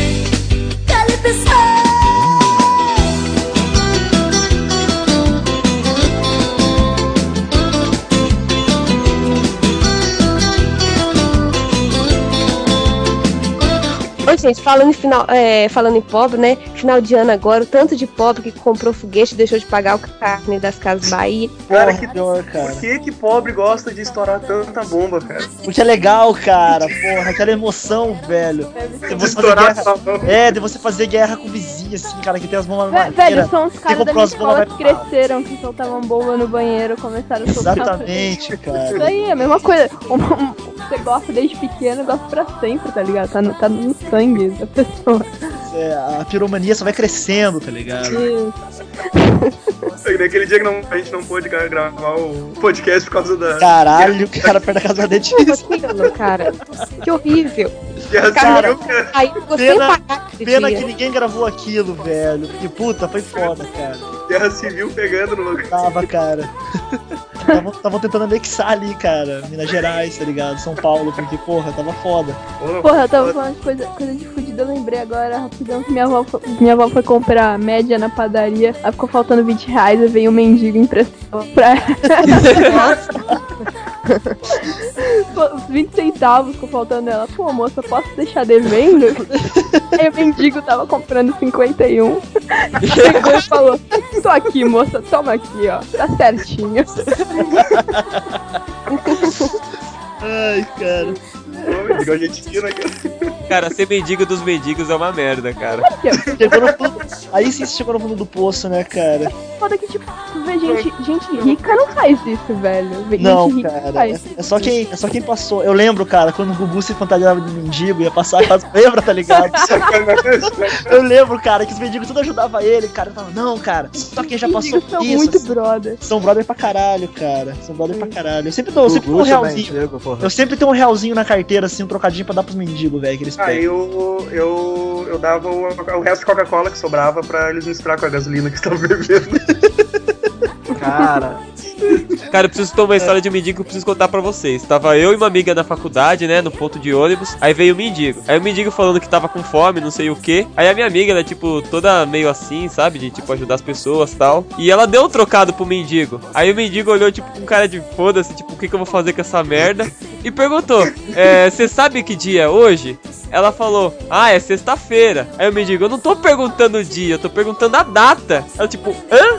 Ô, gente, falando em pobre, né? Final de ano agora, o tanto de pobre que comprou foguete e deixou de pagar o carne das Casas Bahia. Cara, Cara. Por que pobre gosta de estourar tanta bomba, cara? Porque é legal, cara, porra, aquela emoção, velho. De você fazer Estourar guerra, essa bomba. de você fazer guerra com o vizinho, assim, cara, que tem as bombas na Velho, são os caras da comprou minha as bombas escola que vai- cresceram, que soltavam bomba no banheiro, começaram a soltar. Exatamente, Isso cara. aí, é a mesma coisa. Você gosta desde pequeno, gosta pra sempre, tá ligado? Tá no sangue da pessoa. A piromania só vai crescendo, tá ligado? Isso. Naquele dia que a gente não pôde gravar o podcast por causa da Caralho, o cara perto da casa da Letícia. Aquilo, cara. Que horrível. guerra Cara, civil, cara. aí ficou sem Pena, pagar aquele pena dia. que ninguém gravou aquilo, velho. Porque, puta, foi foda, cara. Guerra civil pegando no lugar. Tava, cara. Tava tentando anexar ali, cara. Minas Gerais, tá ligado? São Paulo, porque, porra, tava foda. Porra, eu tava falando de coisa de fudida, eu lembrei agora rapidão que minha avó foi comprar média na padaria, aí ficou faltando 20 reais, aí veio um mendigo emprestou pra ela. Pô, 20 centavos ficou faltando ela. Pô, moça, posso deixar devendo? Aí o mendigo tava comprando 51. Chegou e falou: tô aqui, moça, toma aqui, ó. Tá certinho. Ai, cara. Igual a gente tira, cara. Cara, ser mendigo dos mendigos é uma merda, cara. Chegou no fundo. Aí sim você chegou no fundo do poço, né, cara? Foda que, tipo, tu vê gente rica não faz isso, velho. Não, Gente rica cara. faz. É só quem passou. Eu lembro, cara, quando o Gugu se fantasiava de mendigo, ia passar a casa. Lembra, tá ligado? Eu lembro, cara, que os mendigos tudo ajudavam ele, cara. Eu falava, não, cara, só quem já passou Mendigos por são isso. muito assim. brother. São brother pra caralho, cara. São brother pra caralho. Eu sempre dou um realzinho. Eu sempre tenho um realzinho na carteira, assim, um trocadinho pra dar pros mendigos, velho, que eles pegam. Aí eu dava o resto de Coca-Cola que sobrava pra eles misturar com a gasolina que estavam bebendo. Cara, Cara, eu preciso tomar uma história de um mendigo que eu preciso contar pra vocês. Tava eu e uma amiga na faculdade, né, no ponto de ônibus. Aí veio o mendigo. Aí o mendigo falando que tava com fome, não sei o que. Aí a minha amiga, ela, tipo, toda meio assim, sabe? De, tipo, ajudar as pessoas e tal. E ela deu um trocado pro mendigo. Aí o mendigo olhou, tipo, com cara de foda-se, tipo, o que eu vou fazer com essa merda? E perguntou, você sabe que dia é hoje? Ela falou, é sexta-feira. Aí o mendigo, eu não tô perguntando o dia, eu tô perguntando a data. Ela, tipo, hã?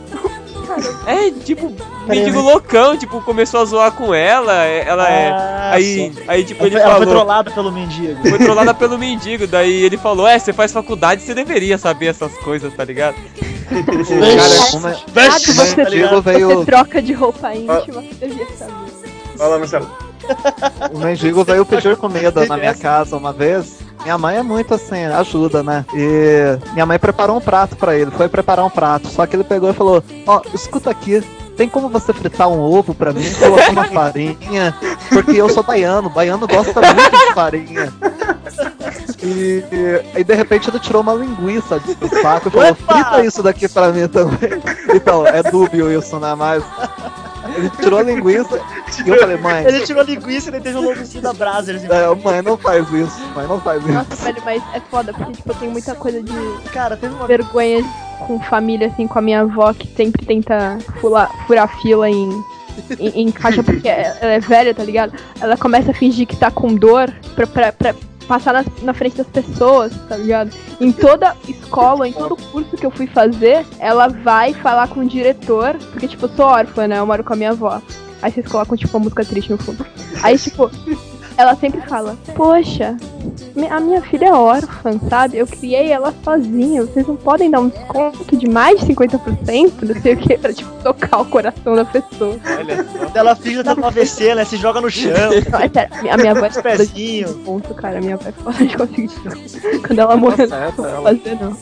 Tipo, mendigo loucão, tipo, começou a zoar com ela. Aí, tipo, ele ela falou. foi trollada pelo mendigo. Foi trollada pelo mendigo. Daí ele falou, você faz faculdade, você deveria saber essas coisas, tá ligado? Cara, Você troca de roupa íntima, você devia saber. Fala, Marcelo. O mendigo veio pedir comida na minha casa uma vez. Minha mãe é muito assim, ajuda, né? E minha mãe preparou um prato pra ele, foi preparar um prato. Só que ele pegou e falou, escuta aqui, tem como você fritar um ovo pra mim, colocar uma farinha? Porque eu sou baiano gosta muito de farinha. E aí de repente ele tirou uma linguiça do saco e falou, frita isso daqui pra mim também. Então, é dúbio isso, né? Mas ele tirou a linguiça e eu falei, mãe. Ele tirou a linguiça e ele teve um logozinho da Brazzers. Mãe, não faz isso. Mãe, não faz isso. Nossa, velho, mas é foda, porque tipo, eu tenho muita coisa de cara, teve uma vergonha com família, assim, com a minha avó, que sempre tenta furar fila em caixa porque ela é velha, tá ligado? Ela começa a fingir que tá com dor pra passar na frente das pessoas, tá ligado? Em toda escola, em todo curso que eu fui fazer, ela vai falar com o diretor, porque, tipo, eu sou órfã, né? Eu moro com a minha avó. Aí vocês colocam, tipo, uma música triste no fundo. Aí, tipo, ela sempre fala, poxa, a minha filha é órfã, sabe? Eu criei ela sozinha, vocês não podem dar um desconto de mais de 50%, não sei o que, pra, tipo, tocar o coração da pessoa. Olha só. Ela finge até no AVC, né? Se joga no chão. A minha avó é foda de ponto, cara. A minha avó é foda de conseguir desconto. Quando ela morreu, não vou fazer, não.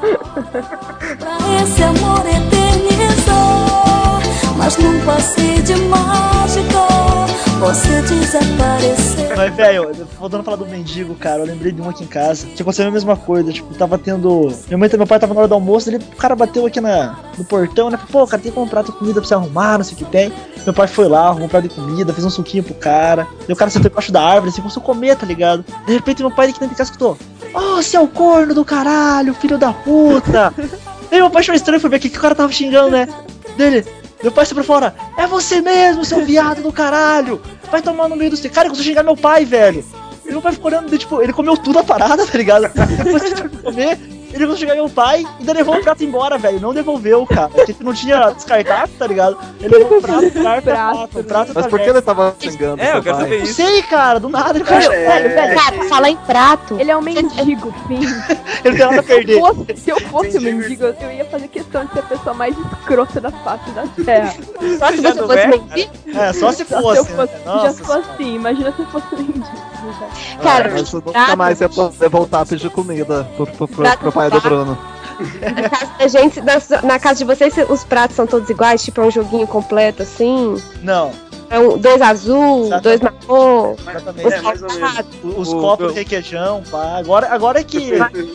Pra esse amor eternizar, mas num passe de mágica você desapareceu. Mas, velho, voltando a falar do mendigo, cara, eu lembrei de um aqui em casa. Tinha acontecido a mesma coisa, tipo, tava tendo... Meu pai tava na hora do almoço, o cara bateu aqui no portão, né? Pô, cara, tem que comprar comida pra você arrumar, não sei o que tem. Meu pai foi lá, arrumou um prato de comida, fez um suquinho pro cara. E o cara sentou embaixo da árvore, assim, começou a comer, tá ligado? De repente, meu pai aqui dentro de casa escutou: "Oh, seu corno do caralho, filho da puta!" E meu pai achou estranho, foi ver o que o cara tava xingando, né? Dele... Meu pai saiu pra fora: "É você mesmo, seu viado do caralho! Vai tomar no meio do... Cara, ele começou a xingar meu pai, velho. E meu pai ficou olhando, tipo, ele comeu tudo a parada, tá ligado? Depois que ele terminou de comer, ele começou a xingar meu pai e ainda levou o prato embora, velho. Não devolveu, cara. Porque não tinha descartado, tá ligado? Ele levou o prato. Mas por que ele tava xingando? Eu quero saber isso. Não sei, cara, do nada ele Cara, falar em prato. Ele é um mendigo, sim. Ele tem nada a perder. Se eu fosse um mendigo, eu ia fazer questão de ser a pessoa mais escrota da face da terra. Só se você fosse mendigo? É, só se fosse. Já fosse assim, imagina se eu fosse mendigo. Cara, mas eu nunca mais ia poder voltar a pedir comida pro pai do Bruno. Na casa da gente, na casa de vocês, os pratos são todos iguais? Tipo, é um joguinho completo, assim? Não. É dois azul, dois marrom. Exatamente. É, mais ou menos. Os copos de requeijão, pá. Agora é que...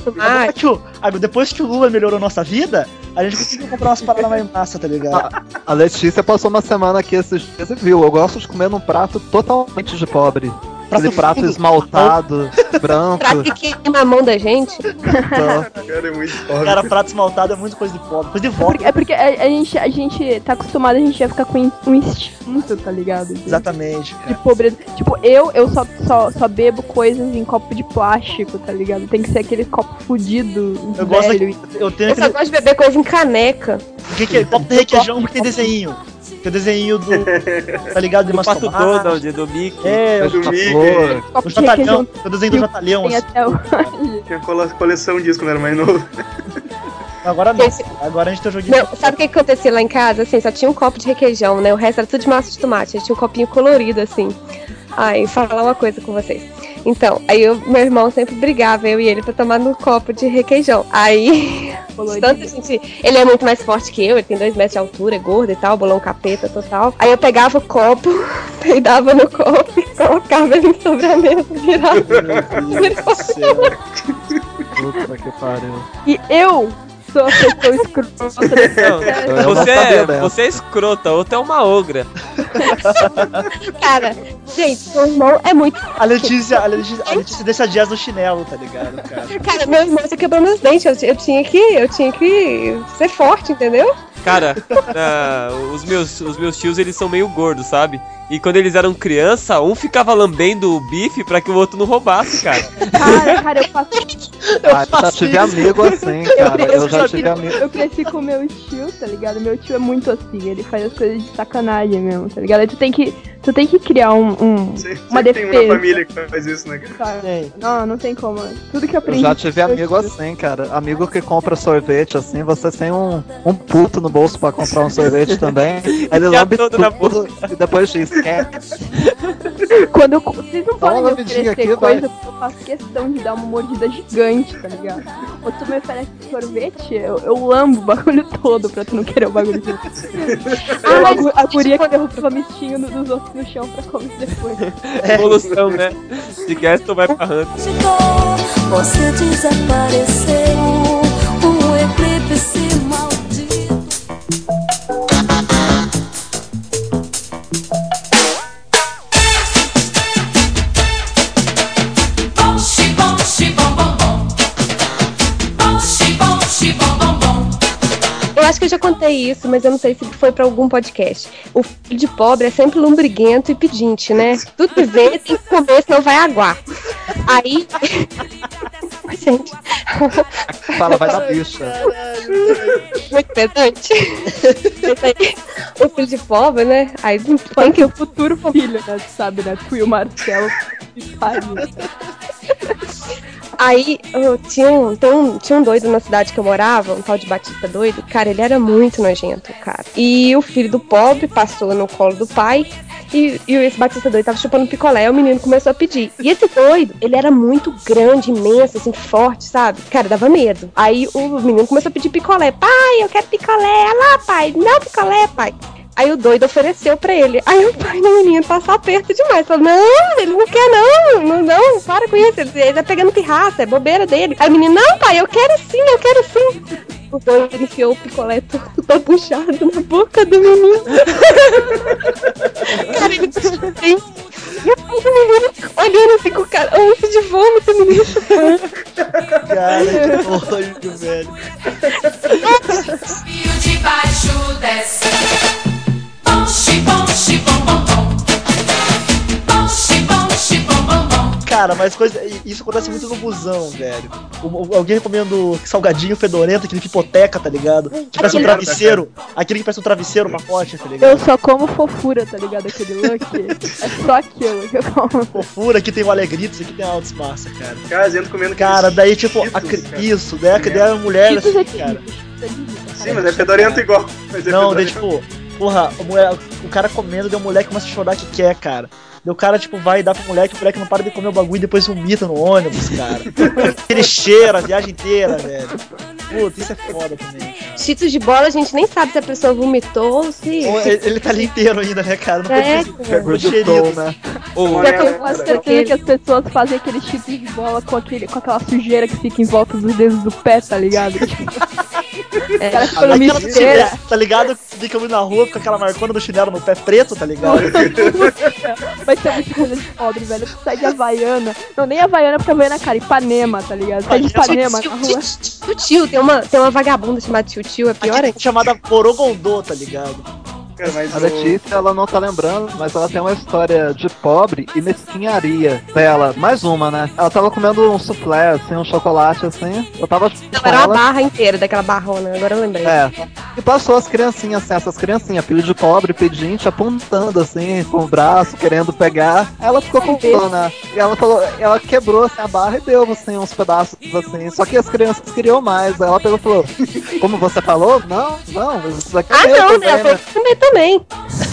Depois que o Lula melhorou nossa vida, a gente conseguiu comprar umas paradas mais massa, tá ligado? A Letícia passou uma semana aqui esses dias e viu. Eu gosto de comer num prato totalmente de pobre. Aquele prato esmaltado, branco. Prato que queima a mão da gente. Cara, é muito pobre. Cara, prato esmaltado é muito coisa de pobre, coisa de vó. É porque a gente tá acostumado, a gente já ficar com um instinto, tá ligado? Exatamente, cara. De pobreza. Tipo, eu só bebo coisas em copo de plástico, tá ligado? Tem que ser aquele copo fudido, eu velho. Eu só gosto de beber coisa em caneca. O que é? Copo de requeijão que tem desenho. Que é o desenho do... Tá ligado? De Pato Donald, do Mickey. É, do Mickey. O Jatalhão. O desenho do Jatalhão. Tinha coleção disso quando era mais novo. Agora não. Agora a gente tá jogando. Não, sabe o que acontecia lá em casa? Assim, só tinha um copo de requeijão, né? O resto era tudo de massa de tomate. Aí tinha um copinho colorido, assim. Aí, falar uma coisa com vocês. Então, aí meu irmão sempre brigava, eu e ele, pra tomar no copo de requeijão. Aí, tanto, gente, ele é muito mais forte que eu, ele tem 2 metros de altura, é gordo e tal, bolão capeta total. Aí eu pegava o copo, peidava no copo e colocava ele sobre a mesa, virava. Puta que pariu. E eu sou a pessoa escrota. Você é escrota, outra é uma ogra. Cara, gente, meu irmão é muito... A Letícia deixa Jazz no chinelo, tá ligado, cara? Cara, meu irmão já quebrou meus dentes, eu tinha que ser forte, entendeu? Cara, os meus tios, eles são meio gordos, sabe? E quando eles eram criança, um ficava lambendo o bife pra que o outro não roubasse, cara. Cara, eu faço... Eu já tive amigo assim, cara. Eu já tive amigo. Eu cresci com meu tio, tá ligado? Meu tio é muito assim, ele faz as coisas de sacanagem mesmo, tá ligado? Aí tu tem que criar uma defesa. Tem uma família que faz isso, né, cara? Não tem como. Tudo que eu aprendi... Eu já tive amigo assim, cara. Amigo que compra sorvete, assim, você tem um puto no bolso pra comprar um sorvete também. Aí ele lambe tudo e depois diz, Quando vocês não podem me oferecer coisa, eu faço questão de dar uma mordida gigante, tá ligado? Ou tu me oferece sorvete, eu lambo o bagulho todo pra tu não querer o bagulho todo. A guria que derrubou o mistinho dos outros no chão pra comer depois. Evolução, né? De Gaston vai pra Hunter. Você desapareceu, um eclipse maldito. já contei isso, mas eu não sei se foi pra algum podcast. O filho de pobre é sempre lombriguento e pedinte, né? Tudo que vê tem que comer, senão vai aguar. Aí... Gente... Fala, vai dar bicha. Muito pedante. O filho de pobre, né? Aí Foi que o futuro filho, né? Sabe, né? Fui o Marcelo. Que pariu. Aí tinha um doido na cidade que eu morava, um tal de Batista doido. Cara, ele era muito nojento, cara. E o filho do pobre passou no colo do pai. E esse Batista doido tava chupando picolé. E o menino começou a pedir. E esse doido, ele era muito grande, imenso, assim, forte, sabe? Cara, dava medo. Aí o menino começou a pedir picolé. Pai, eu quero picolé. Olha lá, pai. Não, picolé, pai. Aí o doido ofereceu pra ele. Aí o pai do menino passou aperto demais. Falou, não, ele não quer não, para com isso. Ele tá pegando pirraça, é bobeira dele. Aí o menino, não, pai, eu quero sim. O doido enfiou o picolé todo puxado na boca do menino. Cara, ele tem... E o menino olhando assim com o cara, antes de vômito, o menino chupando. Cara, que nojo, velho. Rio de baixo desce. Bom, xibom, xibom, bom, bom. Bom, xibom, xibom, bom, bom. Cara, mas isso acontece muito no busão, velho. Alguém comendo salgadinho fedorento, aquele pipoteca, tá ligado? Que parece um travesseiro. Aquele que parece um travesseiro, uma pote, tá ligado? Eu só como fofura, tá ligado? Aquele look. É só aquilo que eu como. Fofura, aqui tem o Alegritos, aqui tem a Altos Massa, cara. Cara, dentro comendo. Cara, daí tipo, isso, daí a mulher assim, cara. Sim, mas é fedorento igual. Não, daí tipo, porra, o cara comendo, daí a mulher começa a chorar que quer, cara. Daí o cara, tipo, vai e dá pro moleque, o moleque não para de comer o bagulho e depois vomita no ônibus, cara. Ele cheira a viagem inteira, velho. Puta, isso é foda também. Cheetos de bola, a gente nem sabe se a pessoa vomitou ou se... Ele tá ali inteiro ainda, né, cara? Não pode ser cheirinho, né? Certeza que as pessoas fazem aquele cheetos de bola com aquela sujeira que fica em volta dos dedos do pé, tá ligado? O cara ficou numa esteira. Tá ligado? Fica na rua com aquela marcona do chinelo no pé preto, tá ligado? Vai ser muito coisa de pobre, velho. Tu sai de Havaiana. Não, nem Havaiana, porque Havaiana, cara, Ipanema, tá ligado? Sai de Ipanema na rua. Tio, tem uma vagabunda chamada Tio, é pior ainda. Chamada Porogondô, tá ligado? A Letícia, ela não tá lembrando, mas ela tem uma história de pobre e mesquinharia dela. Mais uma, né? Ela tava comendo um soufflé, assim, um chocolate, assim. Eu tava... Não, era uma barra inteira, daquela barrona, agora eu lembrei. É. E passou as criancinhas, assim, essas criancinhas, filho de pobre, pedinte, apontando, assim, com o braço, querendo pegar. Ela ficou com dor, né? E ela falou, ela quebrou, assim, a barra e deu, assim, uns pedaços, assim. Só que as crianças queriam mais. Aí ela pegou e falou, como você falou? Não, isso daqui é meu também, né? Também.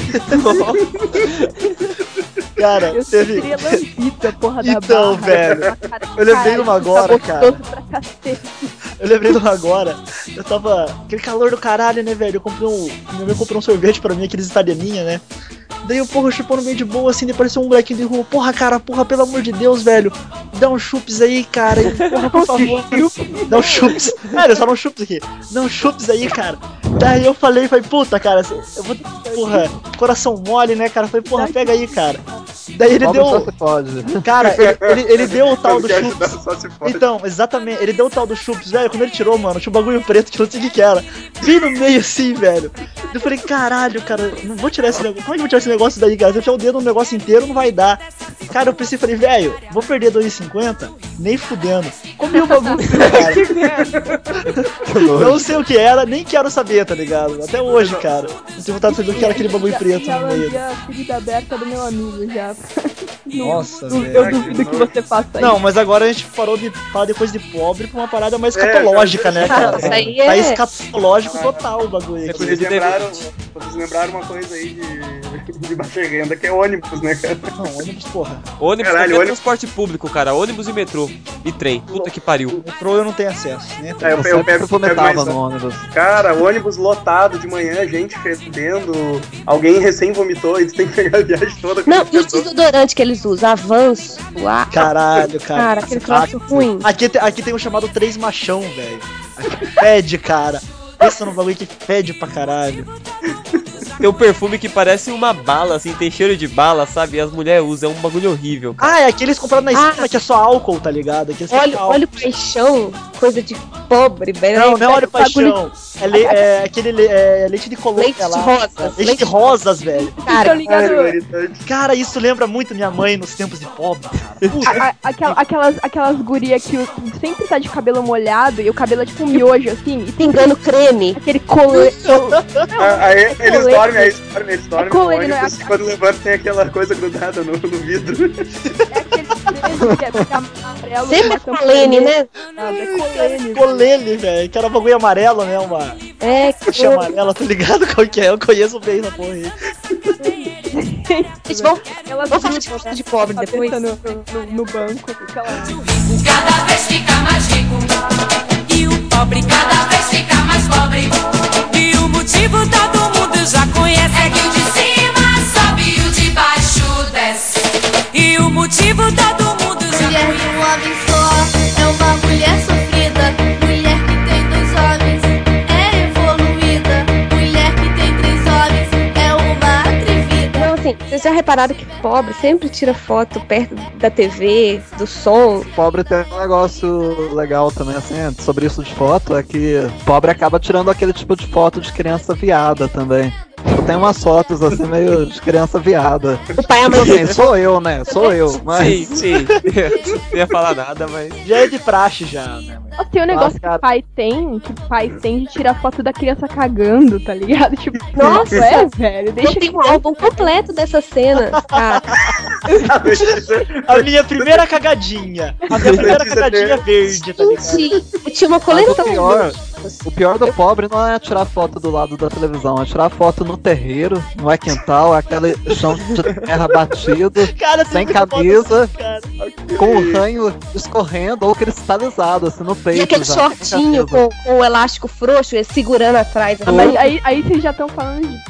Cara, eu queria lambida, porra da barra. Então, velho, eu lembrei de uma agora, cara. Eu lembrei de uma agora. Eu tava... Aquele calor do caralho, né, velho? Minha mãe comprou um sorvete pra mim, aqueles italianinha, né? Daí eu, chupando meio de boa, assim, daí apareceu um molequinho de rua. Porra, cara, pelo amor de Deus, velho. Dá um chups aí, cara. E, porra, por favor. Dá um chups. Cara, só dá um chups aqui. Dá um chups aí, cara. Daí eu falei, puta, cara, eu vou... Porra, coração mole, né, cara? Falei, porra, pega aí, cara. Daí ele deu... Só se pode. Cara, ele deu o tal do chups. Então, exatamente, ele deu o tal do chups, velho. Quando ele tirou, mano, tinha um bagulho preto que eu não sei o que era. Bem no meio assim, velho. Eu falei, caralho, cara, não vou tirar esse negócio. Como é que eu vou tirar esse negócio daí, cara? Se eu tirar o dedo no negócio inteiro, não vai dar. Cara, eu pensei, falei, velho, vou perder 2,50? Nem fudendo. Comi o bagulho, cara. Não sei o que era, nem quero saber, tá ligado? Até hoje, cara. Não tenho vontade de saber o que era aquele bagulho preto já no meio. Já a ferida aberta do meu amigo, já. Nossa, velho. Eu duvido que você faça isso. Não, mas agora a gente parou de falar depois de pobre pra uma parada mais escatológica, né, cara? Isso aí tá escatológico total o bagulho aqui. Vocês lembraram uma coisa aí de baixa renda, que é ônibus, né, cara? Não, ônibus, porra. Ônibus é transporte público, cara. Ônibus e metrô. E trem. Puta que pariu. Metrô eu não tenho acesso, né? Eu pego mais no ônibus. Cara, ônibus lotado de manhã, gente fedendo, alguém recém vomitou e tu tem que pegar a viagem toda. Não, e o desodorante que eles usam, Avanço. Caralho, cara. Cara, aquele troço ruim. Aqui tem o chamado 3 machão, velho. Fede, cara. Pensa no bagulho que fede pra caralho. Tem um perfume que parece uma bala, assim, tem cheiro de bala, sabe? E as mulheres usam, é um bagulho horrível. Cara. É aqueles comprados na esquina, que é só álcool, tá ligado? Olha o paixão, coisa de pobre, velho. Não é óleo de paixão. É aquele leite de colônia Leite de lá. rosas. Leite de rosas, velho. Cara, Cara, isso lembra muito minha mãe nos tempos de pobre, cara. Aquelas gurias que sempre tá de cabelo molhado e o cabelo é tipo um miojo, assim. E pingando creme. Aquele colete. Aí eles dormem no colete, não é ônibus e quando levantam tem aquela coisa grudada no vidro. É aquele creme que é amarelo. Sempre é colene, né? Colene, velho. Que era um bagulho amarelo, né? Uma caixa amarela, tá ligado? Qual que é? Eu conheço bem essa porra aí. Gente, vamos falar de foto de pobre depois. No banco, fica lá. Cada vez fica mais rico. E o pobre cada vez fica mais pobre. E o motivo todo mundo já conhece. É que o de cima sobe e o de baixo desce. E o motivo todo mundo já Mulher de um homem só é uma mulher sofrida. Mulher que tem 2 homens é evoluída. Mulher que tem 3 homens é uma atrevida. Não, assim, vocês já repararam que pobre sempre tira foto perto da TV, do som? Pobre tem um negócio legal também, assim, sobre isso de foto, é que pobre acaba tirando aquele tipo de foto de criança viada também. Tem umas fotos assim meio de criança viada. O pai e a mãe. Assim, sou eu, né? Sou eu, mas... Sim. Não ia falar nada, mas... Já é de praxe já, né? Tem um negócio que o pai tem de tirar foto da criança cagando, tá ligado? Tipo, Nossa, velho, Eu deixa tenho um álbum completo dessa cena. Cara. A minha primeira cagadinha. A minha primeira cagadinha verde, tá ligado? Gente, eu tinha uma Mas coleção. o pior do pobre não é tirar foto do lado da televisão, é tirar foto no terreiro, no quintal, aquele chão de terra batido, Cara, sem tem muita camisa, foto assim, cara. com o ranho escorrendo ou cristalizado, assim, no peito. E aquele já, shortinho sem camisa. com o elástico frouxo e segurando atrás. Mas aí vocês já estão falando de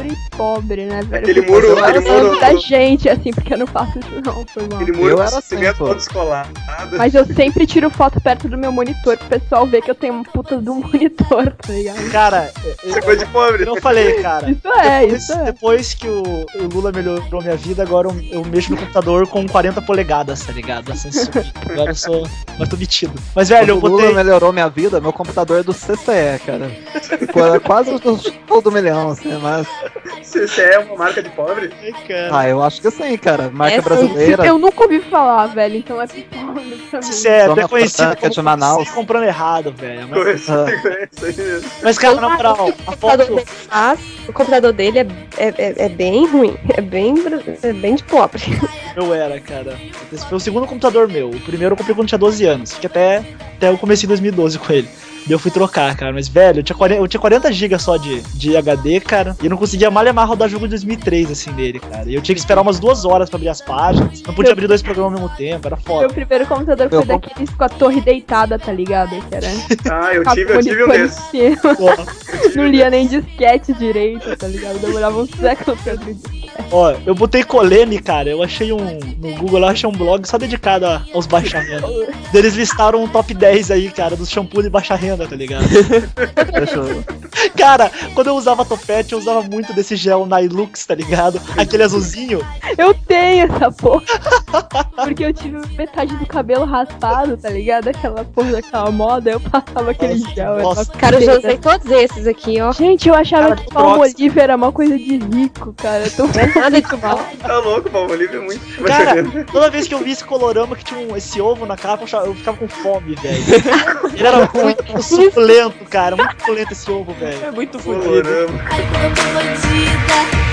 pobre, né, velho? Aquele muro, Eu tô falando da gente, assim, porque eu não faço isso não, foi mal. Aquele Eu muro era assim, cimento pô. todo descolado. Mas eu sempre tiro foto perto do meu monitor pro pessoal ver que eu tenho uma puta de um monitor, tá ligado? Cara, Isso é coisa de pobre. eu falei, cara. Isso é. Depois que o Lula melhorou minha vida, agora eu mexo no computador com 40 polegadas, tá ligado? Assim, agora eu tô metido. Mas, velho, eu Quando o botei... Lula melhorou minha vida, meu computador é do CCE, cara. Pô, é quase do milhão, assim, mas... Você é uma marca de pobre? Ai, cara. Ah, eu acho que sim, cara. Marca Essa- brasileira. Eu nunca ouvi falar, velho, então é pobre pra mim. Isso é até Dona conhecido Franca como de Manaus. comprando errado, velho. Conheço aí mesmo. Mas, cara, na moral, a foto... O computador dele é bem ruim. É bem de pobre. Eu era, cara. Esse foi o segundo computador meu. O primeiro eu comprei quando tinha 12 anos. Fiquei até eu comecei em 2012 com ele. Daí eu fui trocar, cara. Mas, velho, eu tinha 40 GB só de HD, cara. E eu não conseguia mal e mal rodar jogo de 2003, assim, nele, cara. E eu tinha que esperar umas 2 horas pra abrir as páginas. Não podia abrir 2 programas ao mesmo tempo. Era foda. Meu primeiro computador foi daqueles com a torre deitada, tá ligado? Que era... Ah, eu tive um monitor em desses. cima. Ó, Não lia nem disquete direito, tá ligado? Demorava um século pra abrir disquete. ó, eu botei Colene, cara. Eu achei no Google lá, achei um blog só dedicado aos baixa renda. Daí eles listaram um top 10 aí, cara, dos shampoos de baixa renda, tá ligado? Deixa eu... Cara, quando eu usava topete, eu usava muito desse gel Nilux, tá ligado? Aquele azulzinho. Eu tenho essa porra. Porque eu tive metade do cabelo raspado, tá ligado? Aquela porra daquela moda, eu passava aquele gel. Nossa. Cara, eu já usei todos esses aqui, ó. Gente, eu achava Cara, que do Palmolive era uma coisa de rico, cara. Eu tô Nada de mal. Tá louco, Palmolive é muito. Cara, toda vez que eu vi esse colorama que tinha esse ovo na capa, eu ficava com fome, velho. Ele era muito suculento, cara. Muito suculento esse ovo, velho. É muito fudido. Colorama. Ai, como eu tô bandida.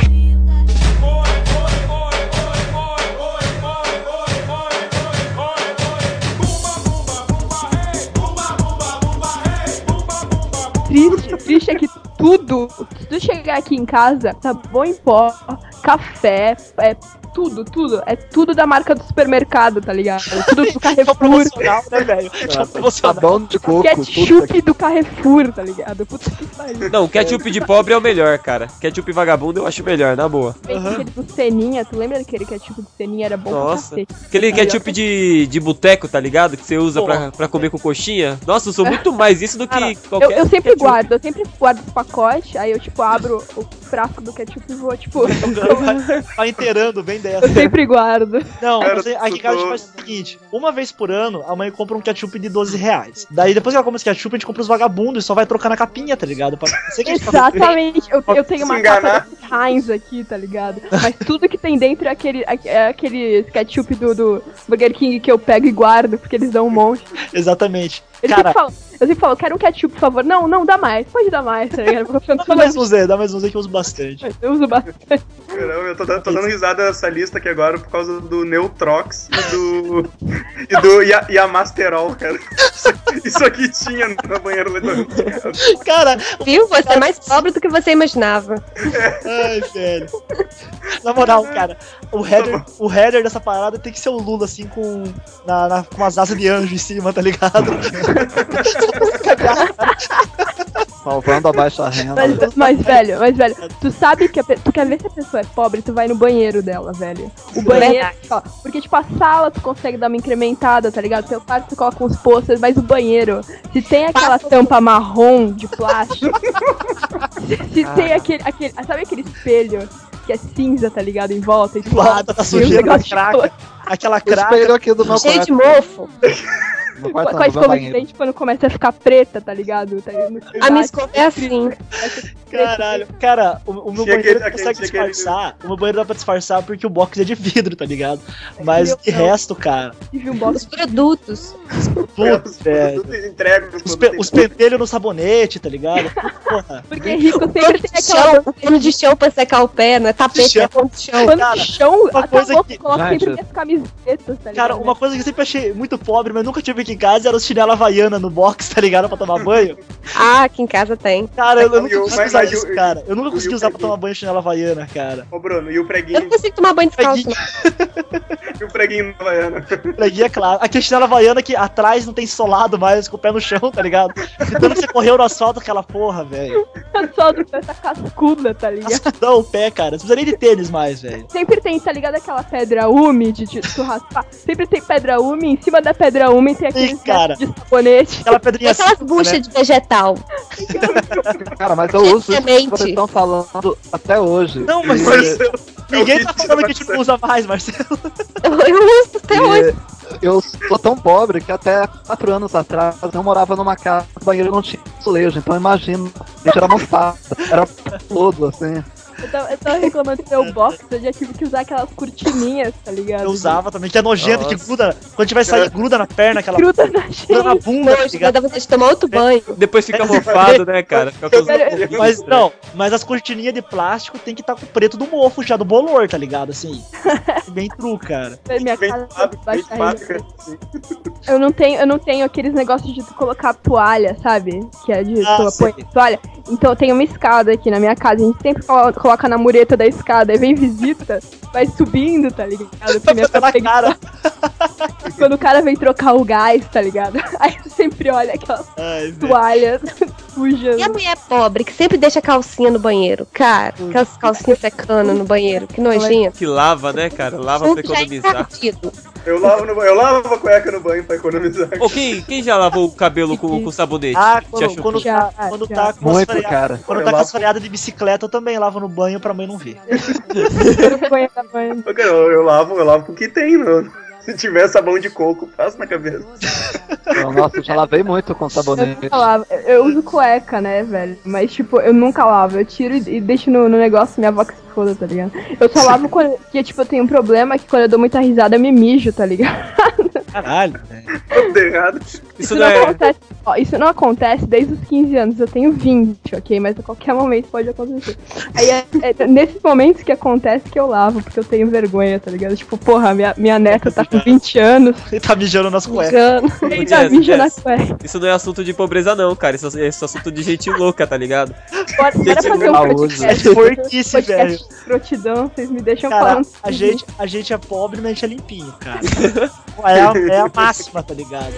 triste é que tudo, se tu chegar aqui em casa, sabão em pó, café, é tudo da marca do supermercado, tá ligado? Tudo do Carrefour. Promocional, né, velho? Sabão de coco, Ketchup do Carrefour, tá ligado? Puta que pariu. Não, ketchup de pobre é o melhor, cara. Ketchup vagabundo eu acho melhor, na boa. Aquele do Seninha, tu lembra daquele ketchup do Seninha? Era bom Nossa, pra cacete. aquele ketchup de boteco, tá ligado? Que você usa pra comer com coxinha. Nossa, eu sou muito mais isso do que Cara, qualquer eu sempre ketchup. guardo os pacotes, aí eu, tipo, abro o frasco do ketchup e vou, tipo... Vai inteirando bem dessa. Eu sempre guardo. Não, Cara, aqui em casa a gente faz o seguinte: uma vez por ano, a mãe compra um ketchup de R$12. Daí depois que ela compra esse ketchup, a gente compra os vagabundos e só vai trocar na capinha, tá ligado? Exatamente. Eu tenho uma enganar. capa de Heinz aqui, tá ligado? Mas tudo que tem dentro é aquele ketchup do Burger King que eu pego e guardo, porque eles dão um monte. Exatamente. Eu sempre falo, quero um ketchup, por favor. Não, dá mais. Pode dar mais, tá ligado? Dá mais um Zé que eu uso bastante. Eu uso bastante. Caramba, eu tô dando risada nessa lista aqui agora por causa do Neutrox e a Masterol, cara. Isso aqui tinha no banheiro eletrônico. Cara, Viu? Você é mais pobre do que você imaginava. ai, velho. Na moral, cara, o header dessa parada tem que ser o Lula, assim, com as asas de anjo em cima, tá ligado? Salvando a baixa renda. Mas, velho, tu sabe que tu quer ver se a pessoa é pobre, tu vai no banheiro dela, velho. O banheiro, ó, porque tipo, a sala tu consegue dar uma incrementada, tá ligado? Teu quarto tu coloca uns posters, mas o banheiro, se tem aquela tampa marrom de plástico, se tem aquele, sabe aquele espelho que é cinza, tá ligado? Em volta e Lado, tá sujeira da craca. Aquela O craca. espelho aqui do meu Cheio quarto. de mofo. No Com quarto, a não, no escova meu de banheiro. dente quando começa a ficar preta, tá ligado? A minha escova é assim. Caralho, cara, o meu Tinha banheiro aquele- consegue tinha aquele- disfarçar. O meu banheiro dá pra disfarçar porque o box é de vidro, tá ligado? Mas Meu de Deus. resto, cara, Tive um box Os produtos. putz, velho. Entrega Os pentelhos no sabonete, tá ligado? Porra. porque rico sempre Pano tem de aquela chão, pano de chão pra secar o pé, não é tapete, é pano de chão. pano Cara, de chão, uma tá coisa louco, que- coloca Gente. sempre minhas camisetas, tá ligado? Cara, uma coisa que eu sempre achei muito pobre, mas nunca tive aqui em casa, era os chinelo havaiana no box, tá ligado? Pra tomar banho. Ah, aqui em casa tem. Cara, eu nunca E o- consegui mas- usar mas isso, o- cara. Eu nunca e consegui o usar pra preguinho? tomar banho de chinelo havaiana, cara. Ô, Bruno, e o Eu preguinho? não consigo tomar banho descalço, Preguinho. não. E o preguinho da Havaiana? Preguinha, claro. Aquele chinelo havaiana que atrás não tem solado mais, com o pé no chão, tá ligado? Então você correu no asfalto aquela porra, velho. Só do pé tá cascuda, tá ligado? Ascudão o pé, cara. Não precisa nem de tênis mais, velho. Sempre tem, tá ligado aquela pedra úmida de tu raspar? Sempre tem pedra úmida, em cima da pedra úmida tem aquele cara. de sabonete. Aquela E pedrinha aquelas assim, buchas né? de vegetal. Cara, mas eu uso isso que Semente. vocês estão falando até hoje. Não, mas Marcelo, ninguém é o tá hit falando da que a gente não usa mais, Marcelo. Eu uso até hoje. E eu sou tão pobre que até 4 anos atrás eu morava numa casa que o banheiro não tinha azulejo, então imagina, a gente era mofada, era todo assim. Eu tava reclamando do meu box, eu já tive que usar aquelas cortininhas, tá ligado? Eu usava também, que é nojento, que Nossa. gruda. Quando a gente vai sair, gruda na perna, aquela Gruda na gruda na gente. bunda, tá Hoje vai ligado? dar vontade de tomar outro banho. Depois fica mofado, né, cara? Fica com os- Mas não, mas as cortininhas de plástico tem que estar com o preto do mofo já, do bolor, tá ligado? Assim. Bem true, cara. Minha Bem casa fábrica, tá bem baixa fábrica, renda. assim. Eu não tenho aqueles negócios de tu colocar toalha, sabe? Que é de Ah, tu sei. põe toalha. Então tem uma escada aqui na minha casa, a gente sempre coloca na mureta da escada, aí vem visita, vai subindo, tá ligado? Porque Pela cara. quando o cara vem trocar o gás, tá ligado? Aí tu sempre olha aquelas Ai, velho. toalhas sujas. E a mulher pobre que sempre deixa a calcinha no banheiro? Cara, aquelas calcinhas secando no banheiro, que nojento. Que lava, né, cara? Lava pra Tudo já economizar. encardido. Eu lavo a cueca no banho pra economizar. Ô, quem já lavou o cabelo com sabonete? Ah, Já achou quando que- Já, quando já. tá com as Muito, freadas. cara. Quando Eu tá com lavo- as freadas de bicicleta, eu também lavo no banho pra mãe não ver. Vergonha da mãe. Ô, cara, eu lavo com o que tem, mano. Se tiver sabão de coco, passa na cabeça. Então, nossa, eu já lavei muito com Eu sabonete. nunca lavo. Eu uso cueca, né, velho? Mas, tipo, eu nunca lavo. Eu tiro e deixo no negócio, minha avó que se foda, tá ligado? Eu só lavo quando. Porque, tipo, eu tenho um problema que quando eu dou muita risada eu me mijo, tá ligado? Caralho, velho. Tudo errado. Isso não é. acontece. Ó, isso não acontece desde os 15 anos. Eu tenho 20, ok? Mas a qualquer momento pode acontecer. Aí é nesses momentos que acontece que eu lavo, porque eu tenho vergonha, tá ligado? Tipo, porra, minha neta tá com 20 anos. Ele tá mijando nas cuecas. Mijando. E Ô, tá Jess, mija na Jess, cueca. Isso não é assunto de pobreza, não, cara. Isso é assunto de gente louca, tá ligado? Bora fazer um saúde. podcast. É porquice, velho. Podcast de escrotidão, vocês me deixam Cara, falando. a gente é pobre, mas a gente é limpinho, cara. É a máxima, tá ligado?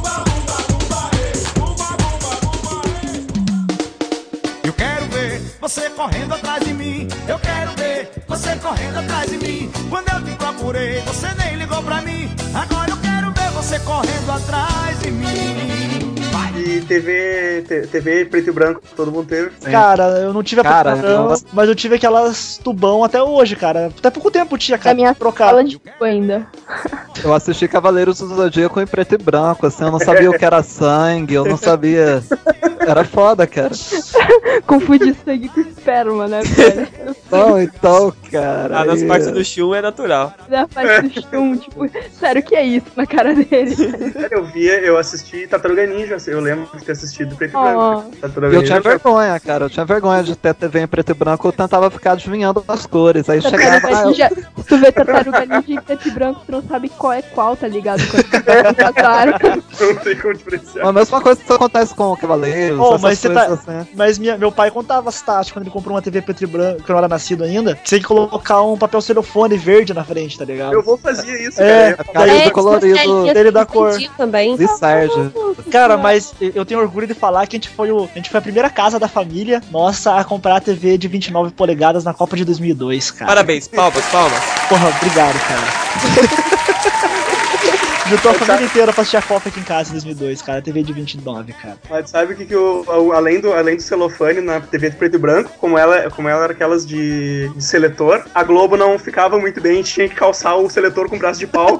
Eu quero ver você correndo atrás de mim. Eu quero ver você correndo atrás de mim. Quando eu te procurei, você nem ligou pra mim. Agora eu quero ver você correndo atrás de mim. Vai! E TV preto e branco, todo mundo teve. Cara, eu não tive a Cara, preto, mas eu tive aquelas tubão até hoje, cara. Até pouco tempo tinha, cara. A minha sala de tipo ainda. Eu assisti Cavaleiros do Zodíaco em preto e branco, assim, eu não sabia o que era sangue, eu não sabia. Era foda, cara. Confundir sangue com esperma, né, velho? Então, cara. Nas partes do Shun é natural. Na parte do Shun, tipo, sério, o que é isso na cara dele? Eu assisti Tartaruga Ninja, eu lembro de ter assistido preto e branco. Eu tinha vergonha, cara, eu tinha vergonha de ter TV em preto e branco, eu tentava ficar adivinhando as cores, aí chegava... Ninja, se tu vê Tartaruga Ninja em preto e branco, tu não sabe qual é qual, tá ligado? Não tem como diferenciar. A mesma coisa que acontece com o Cavaleiros, mas você tá... assim. Mas meu pai contava as táticas quando ele comprou uma TV preto e branco, que eu não era nascido ainda, que você tem que colocar um papel celofane verde na frente, tá ligado? Eu vou fazer isso, cara. Do colorido dele da cor. Também. De Sérgio. Cara, mas eu tenho orgulho de falar que a gente foi a primeira casa da família nossa a comprar a TV de 29 polegadas na Copa de 2002, cara. Parabéns, palmas. Porra, obrigado, cara. Juntou a família inteira pra assistir a Copa aqui em casa em 2002, cara. TV de 29, cara. Mas sabe o que além do celofane na TV de preto e branco, como ela era aquelas de seletor, a Globo não ficava muito bem, a gente tinha que calçar o seletor com braço de pau.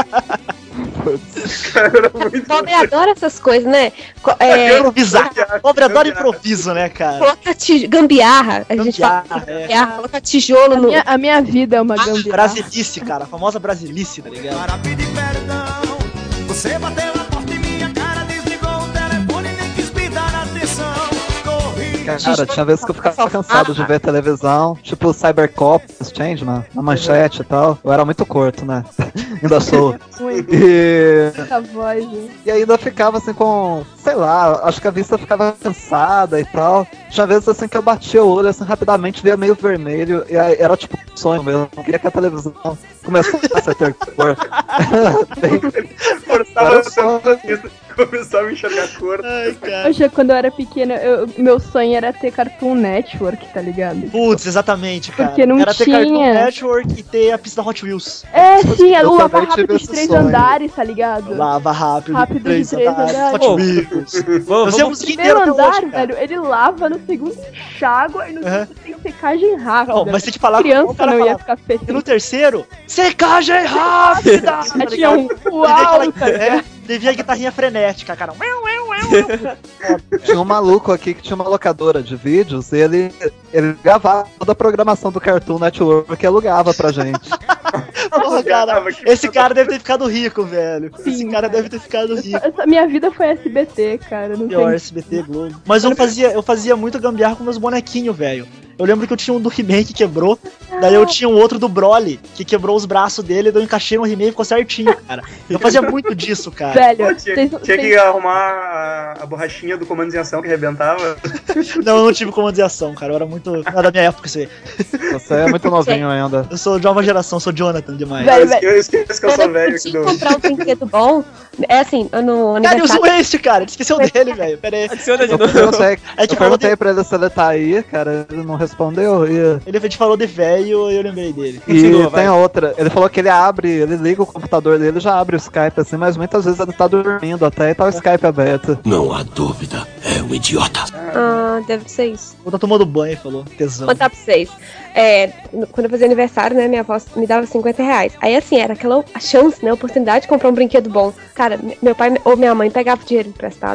Cara, o pobre adora essas coisas, né? Improvisar. O pobre adora improviso, né, cara? Coloca gambiarra. A gente fala gambiarra, coloca tijolo no... A minha vida é uma gambiarra. Brasilice, cara. A famosa brasilice, tá ligado? Para pedir perdão, você bateu a porta em minha cara, desligou o telefone e nem quis me dar atenção. Corri. Cara, tinha vezes que eu ficava cansado de ver televisão, tipo Cybercop, Change na manchete e tal. Eu era muito curto, né? Ainda sou. E ainda ficava assim com, sei lá, acho que a vista ficava cansada e tal. Tinha vezes assim que eu batia o olho assim rapidamente, via meio vermelho, e aí era tipo um sonho mesmo. Eu não queria que a televisão começasse a ter cor. Começava a enxergar a cor. Ai, cara. Hoje, quando eu era pequena, meu sonho era ter Cartoon Network, tá ligado? Putz, exatamente, cara. Porque não era tinha. Ter Cartoon Network e ter a pista da Hot Wheels. Sim, o Lava também Rápido tive de esse 3 sonho. andares, tá ligado? Lava Rápido de 3 andares. Hot Wheels. O primeiro andar, velho, ele lava, no segundo enxágua e no segundo tem secagem rápida. Não, mas tem que falar criança com o não ia ficar feliz. E no terceiro, secagem rápida! Tinha um uau, tá ligado? Devia a guitarrinha frenética, cara. Tinha um maluco aqui que tinha uma locadora de vídeos e ele gravava toda a programação do Cartoon Network que alugava pra gente. Porra, cara, esse cara deve ter ficado rico, velho. Sim, esse cara deve ter ficado rico. Minha vida foi SBT, cara. Não Pior, tem... SBT, Globo. Mas eu fazia muito gambiarra com meus bonequinhos, velho. Eu lembro que eu tinha um do He-Man que quebrou, daí eu tinha um outro do Broly, que quebrou os braços dele, daí eu encaixei no He-Man e ficou certinho, cara. Eu fazia muito disso, cara. Velho, tinha que arrumar a borrachinha do Comandos em Ação que arrebentava. Não, eu não tive comandos em ação, cara. Eu era muito... Não era da minha época isso aí. Você é muito novinho ainda. Eu sou de nova geração, sou Jonathan demais. Eu esqueço que eu sou velho aqui do... comprar um brinquedo bom, é assim, no Cara, eu aniversário... sou este, cara. Ele esqueceu dele, velho. Pera aí. Adiciona de Eu novo. perguntei pra ele se ele tá aí, cara, ele não respondeu. Ele te falou de velho e eu lembrei dele. E tem outra, ele falou que ele liga o computador dele, já abre o Skype assim, mas muitas vezes ele tá dormindo até e tá o Skype aberto. Não há dúvida, é um idiota. Deve ser isso. Ou tá tomando banho, falou. Tesão. Vou contar pra vocês. Quando eu fazia aniversário, né, minha avó me dava R$50. Aí assim, era aquela chance, né, oportunidade de comprar um brinquedo bom. Cara, meu pai ou minha mãe pegava dinheiro emprestado.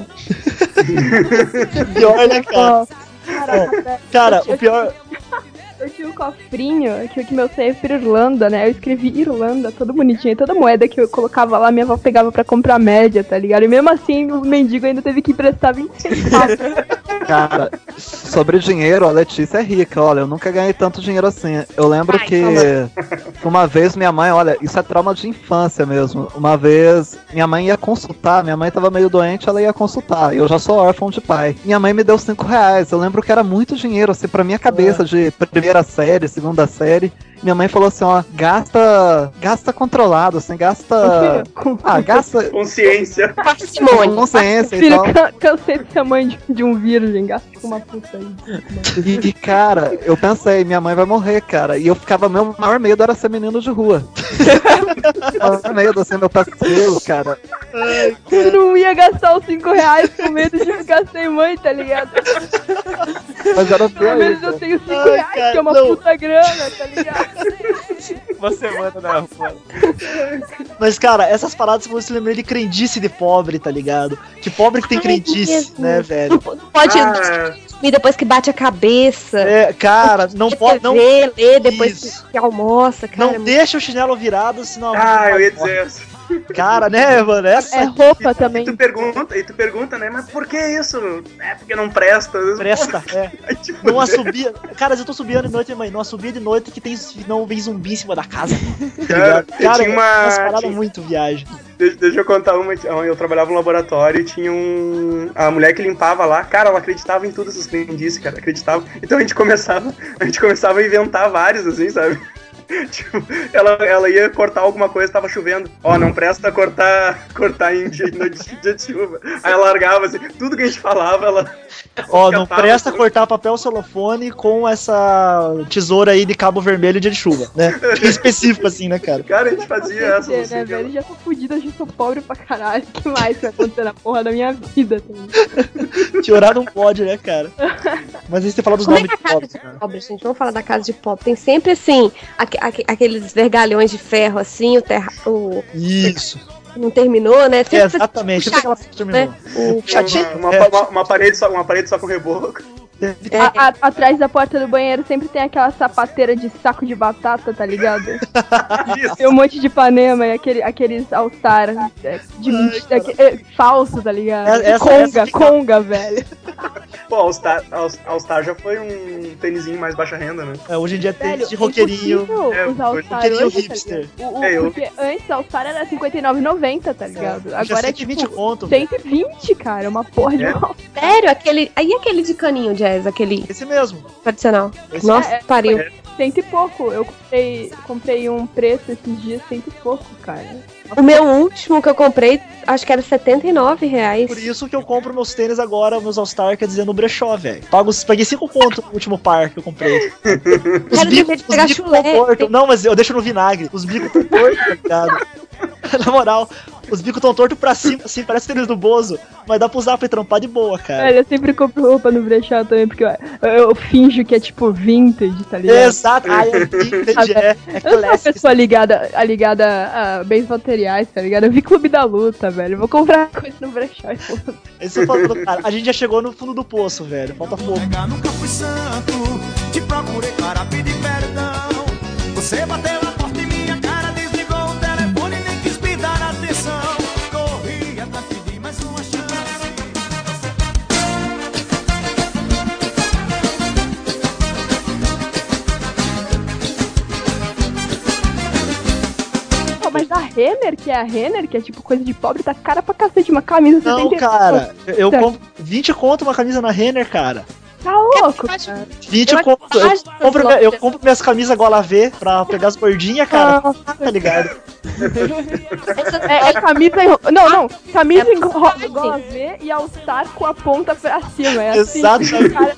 Pior, né, cara? Cara, o pior... Eu tinha um cofrinho que meu save pra Irlanda, né? Eu escrevi Irlanda, todo bonitinho. E toda moeda que eu colocava lá, minha avó pegava pra comprar média, tá ligado? E mesmo assim, o mendigo ainda teve que emprestar 20 centavos. Cara, sobre dinheiro, a Letícia é rica, olha, eu nunca ganhei tanto dinheiro assim. Eu lembro que uma vez minha mãe, olha, isso é trauma de infância mesmo. Uma vez minha mãe ia consultar, minha mãe tava meio doente, ela ia consultar. Eu já sou órfão de pai. Minha mãe me deu R$5. Eu lembro que era muito dinheiro, assim, pra minha cabeça de primeira série, segunda série. Minha mãe falou assim, ó, gasta controlado, assim, gasta... gasta... Consciência. Parcimônia. Consciência e Filho, tal. cansei de ser mãe de um virgem, gasta com uma puta aí. E, cara, eu pensei, minha mãe vai morrer, cara. E eu ficava, meu maior medo era ser menino de rua. O maior medo, assim, meu parceiro, cara. Eu não ia gastar os 5 reais com medo de ficar sem mãe, tá ligado? Mas era Pelo menos eu tenho 5 reais, cara, que é uma não. puta grana, tá ligado? Uma semana na rua. Mas, cara, essas paradas você lembra de crendice de pobre, tá ligado? De pobre que tem crendice, mesmo. né, velho? Não pode dormir depois que bate a cabeça. É, cara, não pode. Não, ler depois Isso. que almoça, cara. não deixa o chinelo virado, senão. Eu ia dizer isso. Cara, né, mano? Essa É roupa também. E tu pergunta, né? Mas por que isso? É porque não presta. presta, é. Aí, tipo, Não assobia. Cara, eu tô subindo de noite, mãe. Não assobia de noite que tem não vem zumbi em cima da casa. Cara, Tá ligado? tinha uma- umas paradas tinha- muito viagem. Deixa eu contar uma. Eu trabalhava no laboratório e tinha a mulher que limpava lá. Cara, ela acreditava em tudo essas crendices, cara. Acreditava. Então a gente começava a inventar vários, assim, sabe? Tipo, ela ia cortar alguma coisa, tava chovendo. Não presta cortar em dia de chuva. Aí ela largava, assim, tudo que a gente falava, ela... Não presta cortar papel celofane com essa tesoura aí de cabo vermelho dia de chuva, né? Específico assim, né, cara? Cara, a gente fazia essa. Né, Assim, velho? Eu já tô fudida, eu já sou pobre pra caralho. O que mais vai acontecer na porra da minha vida? Tá? Chorar não pode, né, cara? Mas aí você fala dos Como nomes é que de é a casa pobres, de cara. pobre, gente? Vamos falar da casa de pobre. Tem sempre, assim, aqueles vergalhões de ferro, assim, Isso. não terminou, né? Sempre Exatamente. Sempre aquela que terminou. né? O Chatinho. uma parede só com reboco. Atrás da porta do banheiro sempre tem aquela sapateira de saco de batata, tá ligado? Tem um monte de Ipanema e aqueles All-Star falso, tá ligado? Conga, velho. Pô, All-Star já foi um tênisinho mais baixa renda, né? Hoje em dia tem Velho, de roqueirinho. usar All-Star roqueirinho hoje, hipster. tá ligado? Porque antes All-Star era R$59,90, tá ligado? Agora é tipo 120 conto. 120, cara, é uma porra de mal. Sério, aquele de caninho, Jazz, aquele Esse mesmo. tradicional. Esse Nossa, pariu. Cento e pouco. Eu comprei um preço esses dias, cento e pouco, cara. O meu último que eu comprei, acho que era R$79. Por isso que eu compro meus tênis agora, meus All-Star, quer dizer, no brechó, velho. Paguei 5 conto no último par que eu comprei. Os bicos tão tortos. Não, mas eu deixo no vinagre. Os bicos tão tortos, tá ligado? Na moral, os bicos tão tortos pra cima, assim, parece tênis do Bozo. Mas dá pra usar pra trampar de boa, cara. Velho, eu sempre compro roupa no brechó também, porque eu finjo que é tipo vintage, tá ligado? Exato, é vintage, é Eu sou uma clássico. pessoa ligada a bens materiais, tá ligado? Eu vi Clube da Luta, velho. Eu vou comprar coisa no brechó e foda. Esse eu falo, cara, a gente já chegou no fundo do poço, velho. Falta pouco. Nunca fui santo, te procurei para pedir perdão. Você bateu a porta em minha cara, desligou o telefone, nem quis me dar atenção. Corri atrás, pedi mais uma chance. Pô, mas a Renner, que é tipo coisa de pobre, tá cara pra cacete, uma camisa Não, 79. cara, eu compro 20 conto uma camisa na Renner, cara. Tá louco, cara. 20 conto. Eu compro minhas camisas gola V pra pegar as gordinhas, cara. Tá ligado? É camisa Não, camisa igual a V e All-Star com a ponta pra cima. É assim. Exatamente. Cara,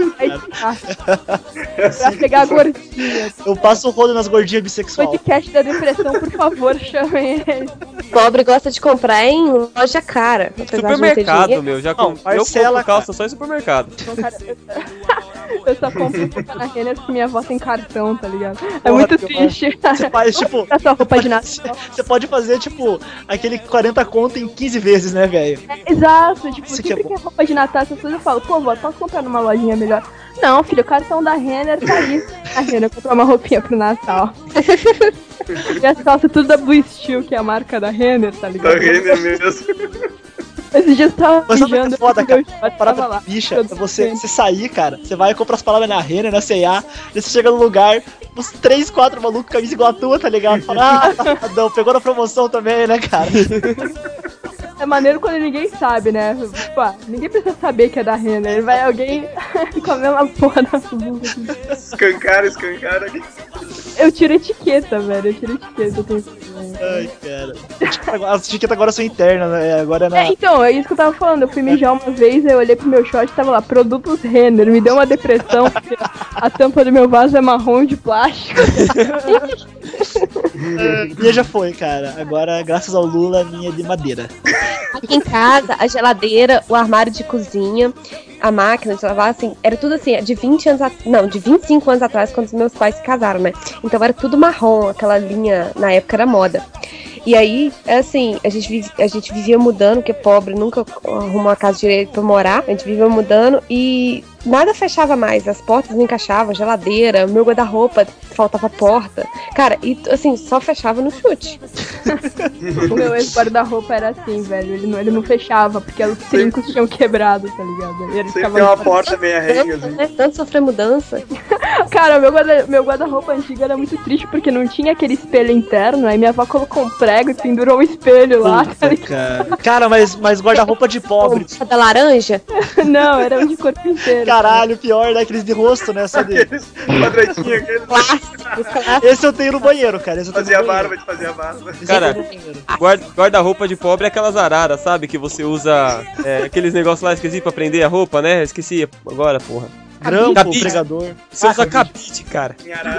pra pegar a gordinha. Eu passo o rodo nas gordinhas bissexuais. Podcast da depressão, por favor, chamem ele. Pobre gosta de comprar em loja cara. apesar de não ter Supermercado, dinheiro. meu. Eu parcela, compro calça só em supermercado. Então, cara, eu só compro roupa na Renner porque minha avó tem cartão, tá ligado? É Porra, muito que triste. Você faz, tipo, Essa roupa de Natal. você pode fazer, tipo, aquele 40 conto em 15 vezes, né, velho? Exato, tipo, Isso que sempre é que é roupa de Natal, essas coisas eu falo, pô, vó, posso comprar numa lojinha melhor? Não, filho, o cartão da Renner tá aí. A Renner comprou uma roupinha pro Natal. E as calças tudo da Blue Steel, que é a marca da Renner, tá ligado? Da Renner mesmo. Esses dias tava Mas sabe o que mijando, é foda, cara? tava Parada lá. bicha é você sair, cara. Você vai comprar as palavras na Renner, na C&A, e você chega no lugar, uns 3, 4 malucos com camisa igual a tua, tá ligado? Fala, não, pegou na promoção também, né, cara? É maneiro quando ninguém sabe, né? Pô, ninguém precisa saber que é da Renner. Vai alguém com a mesma porra da blusa. Escancara. Eu tiro etiqueta, velho. Eu tiro etiqueta. Eu tenho... Ai, cara. As etiquetas agora são internas, né? Agora é na... Então, é isso que eu tava falando. Eu fui mijar uma vez, aí eu olhei pro meu short e tava lá, produtos Renner. Me deu uma depressão, porque a tampa do meu vaso é marrom de plástico. Minha já foi, cara. Agora, graças ao Lula, minha é de madeira. Aqui em casa, a geladeira, o armário de cozinha, a máquina de lavar, assim, era tudo assim, de 25 anos atrás, quando os meus pais se casaram, né? Então era tudo marrom, aquela linha, na época era moda. E aí, assim, a gente vivia mudando, porque pobre nunca arrumou uma casa direito pra morar. A gente vivia mudando e nada fechava mais. As portas não encaixavam, geladeira, meu guarda-roupa, faltava porta. Cara, e assim, só fechava no chute. O meu ex-guarda-roupa era assim, velho. Ele não fechava, porque os trincos tinham quebrado, tá ligado? E ele Sempre tem uma porta meia renga, assim. Né? Tanto sofrer mudança. Cara, meu guarda-roupa antigo era muito triste, porque não tinha aquele espelho interno. Aí minha avó colocou um prego e pendurou um espelho lá. Puta, cara, mas guarda-roupa de pobre. Da laranja? Não, era um de corpo inteiro. Caralho, pior, né? Aqueles de rosto, né? Só de... Quadradinho, aquele. Esse eu tenho no banheiro, cara. Fazia a barba. Cara, guarda-roupa de pobre é aquelas araras, sabe? Que você usa aqueles negócios lá, esqueci pra prender a roupa, né? Esqueci agora, porra. Grampo, cabide. Pregador. Você usa cabide, cara.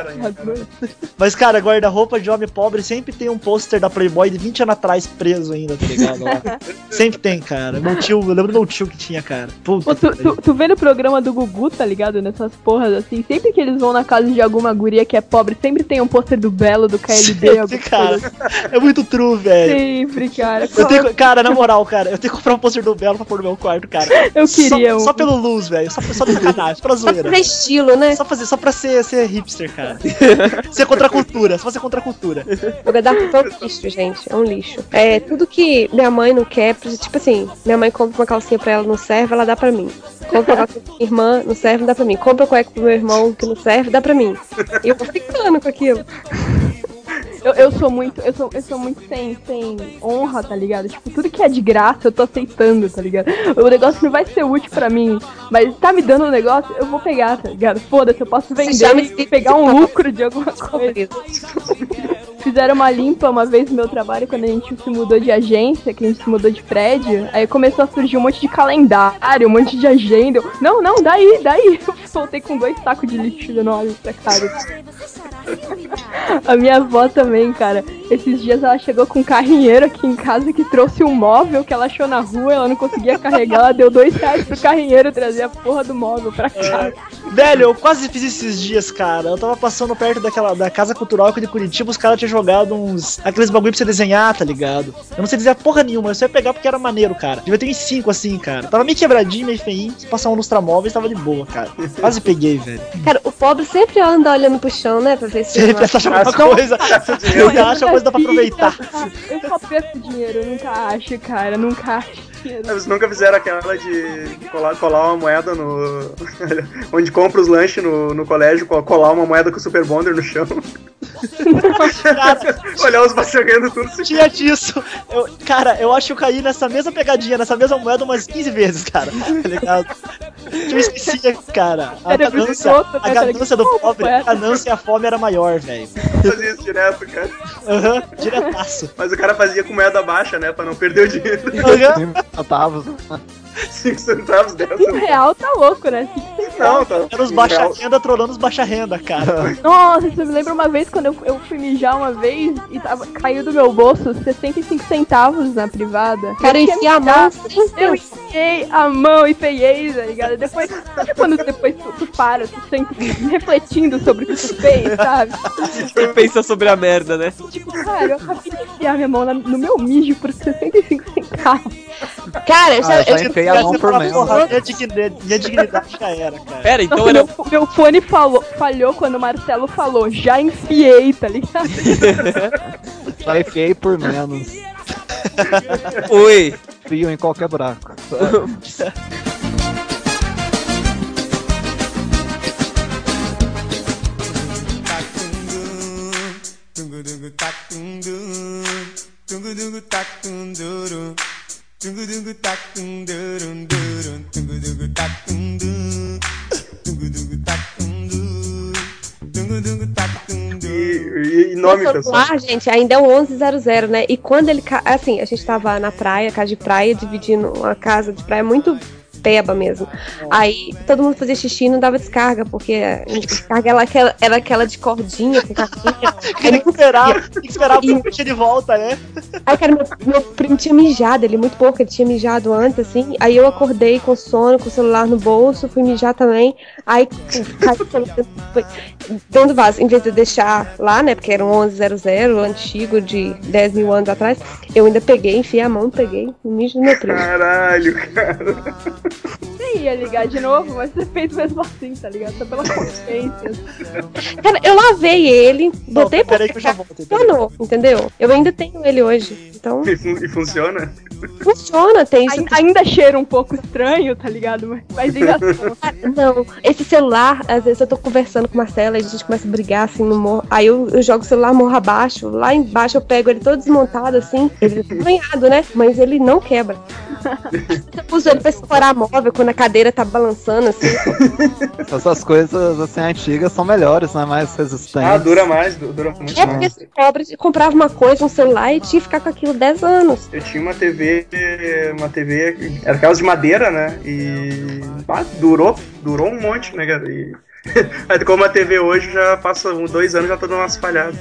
Mas, cara, guarda-roupa de homem pobre sempre tem um pôster da Playboy de 20 anos atrás preso ainda, tá ligado? Sempre tem, cara. Eu lembro do meu tio que tinha, cara. Puta. Tu vê no programa do Gugu, tá ligado? Nessas porras assim, sempre que eles vão na casa de alguma guria que é pobre, sempre tem um pôster do Belo, do KLB. Sempre, cara. Assim. É muito true, velho. Sempre, cara. Cara, na moral, cara, eu tenho que comprar um pôster do Belo pra pôr no meu quarto, cara. Eu queria só pelo luz, velho. Só de canagem, pra zoeira. Só pra estilo, né? Só pra ser hipster, cara. Ser contra a cultura. Só pra ser contra a cultura. O guarda-roupa é um lixo, gente. É um lixo. É tudo que minha mãe não quer. Tipo assim, minha mãe compra uma calcinha pra ela, não serve, ela dá pra mim. Compra uma calcinha pra minha irmã, não serve, dá pra mim. Compra cueca pro meu irmão, que não serve, dá pra mim. E eu vou ficando com aquilo. Eu sou muito sem honra, tá ligado? Tipo, tudo que é de graça eu tô aceitando, tá ligado? O negócio não vai ser útil pra mim, mas tá me dando um negócio, eu vou pegar, tá ligado? Foda-se, eu posso vender e pegar um lucro de alguma coisa. Fizeram uma limpa uma vez no meu trabalho, quando a gente se mudou de agência, que a gente se mudou de prédio, aí começou a surgir um monte de calendário, um monte de agenda. Não, daí. Eu voltei com 2 sacos de lixo enormes pra casa. A minha avó também, cara. Esses dias ela chegou com um carrinheiro aqui em casa que trouxe um móvel que ela achou na rua, ela não conseguia carregar, ela deu R$2 pro carrinheiro trazer a porra do móvel pra casa. Velho, eu quase fiz esses dias, cara. Eu tava passando perto da Casa Cultural aqui de Curitiba, os caras tinham jogado aqueles bagulho pra você desenhar, tá ligado? Eu não sei desenhar porra nenhuma, eu só ia pegar porque era maneiro, cara. Devia ter uns 5 assim, cara. Tava meio quebradinho, meio feinho, se passar um lustramóveis, tava de boa, cara. Quase peguei, velho. Cara, o pobre sempre anda olhando pro chão, né? Pra ver se sempre acha alguma coisa. Ele acha coisa dá pra aproveitar. Eu só perco dinheiro, eu nunca acho, cara. Nunca acho. Eles nunca fizeram aquela de colar uma moeda no... onde compra os lanches no colégio, colar uma moeda com o Super Bonder no chão. Cara, olhar os bacharrando tudo. Tinha disso. Eu acho que eu caí nessa mesma pegadinha, nessa mesma moeda umas 15 vezes, cara. Tá ligado? Eu esquecia, cara. A ganância do pobre, a ganância e a fome era maior, velho. Fazia isso direto, cara. Diretaço. Mas o cara fazia com moeda baixa, né? Pra não perder o dinheiro. 5 centavos dessa. R$1 tá louco, né? Não, tá. Era os baixa renda trolando os baixa renda, cara. Nossa, você me lembra uma vez quando eu fui mijar uma vez e caiu do meu bolso 65 centavos na privada. Cara, eu enfiei a mão. Eu enfiei a mão e peguei, tá ligado? Depois, sabe quando depois tu para, tu sempre refletindo sobre o que tu fez, sabe? Você pensa sobre a merda, né? Tipo, cara, eu acabei de enfiar minha mão no meu mijo por 65 centavos. Cara, eu já enfiei a mão por menos. Minha dignidade já era, cara. Pera, então nossa, meu fone falhou quando o Marcelo falou, já enfiei, tá ligado? Já enfiei por menos. Oi. Fio em qualquer buraco. E nome, pessoal? Gente, ainda é o 1100, né? E quando ele... Assim, a gente tava na praia, casa de praia, dividindo uma casa de praia muito peba mesmo. Aí todo mundo fazia xixi e não dava descarga, porque a descarga era aquela de cordinha com capinha. Tem que esperar o primo de volta, né? Aí, cara, meu primo tinha mijado, ele muito pouco, ele tinha mijado antes, assim. Aí eu acordei com sono, com o celular no bolso, fui mijar também. Aí dando vaso, em vez de deixar lá, né, porque era um 1100 antigo de 10 mil anos atrás, eu ainda peguei, enfiei a mão, peguei o mijo do meu primo. Caralho, cara. Você ia ligar de novo, mas você fez mesmo assim, tá ligado? Só pela consciência. Cara, eu lavei ele, botei pra peraí que eu já volto. funcionou, entendeu? Eu ainda tenho ele hoje, então... E funciona? Funciona, tem isso. Ainda cheira um pouco estranho, tá ligado? Mas ainda... Não, esse celular, às vezes eu tô conversando com o Marcelo, a gente começa a brigar assim no morro, aí eu jogo o celular morro abaixo, lá embaixo eu pego ele todo desmontado assim, ele é banhado, né? Mas ele não quebra. Eu uso ele pra explorar móvel quando a cadeira tá balançando assim. Essas coisas assim antigas são melhores, né? Mais resistentes. Ah, dura muito É porque você comprava uma coisa, um celular e tinha que ficar com aquilo 10 anos. Eu tinha uma TV, era aquelas de madeira, né? E durou um monte, né, cara? E aí, como a TV hoje já passa 2 anos, já tô dando umas falhadas.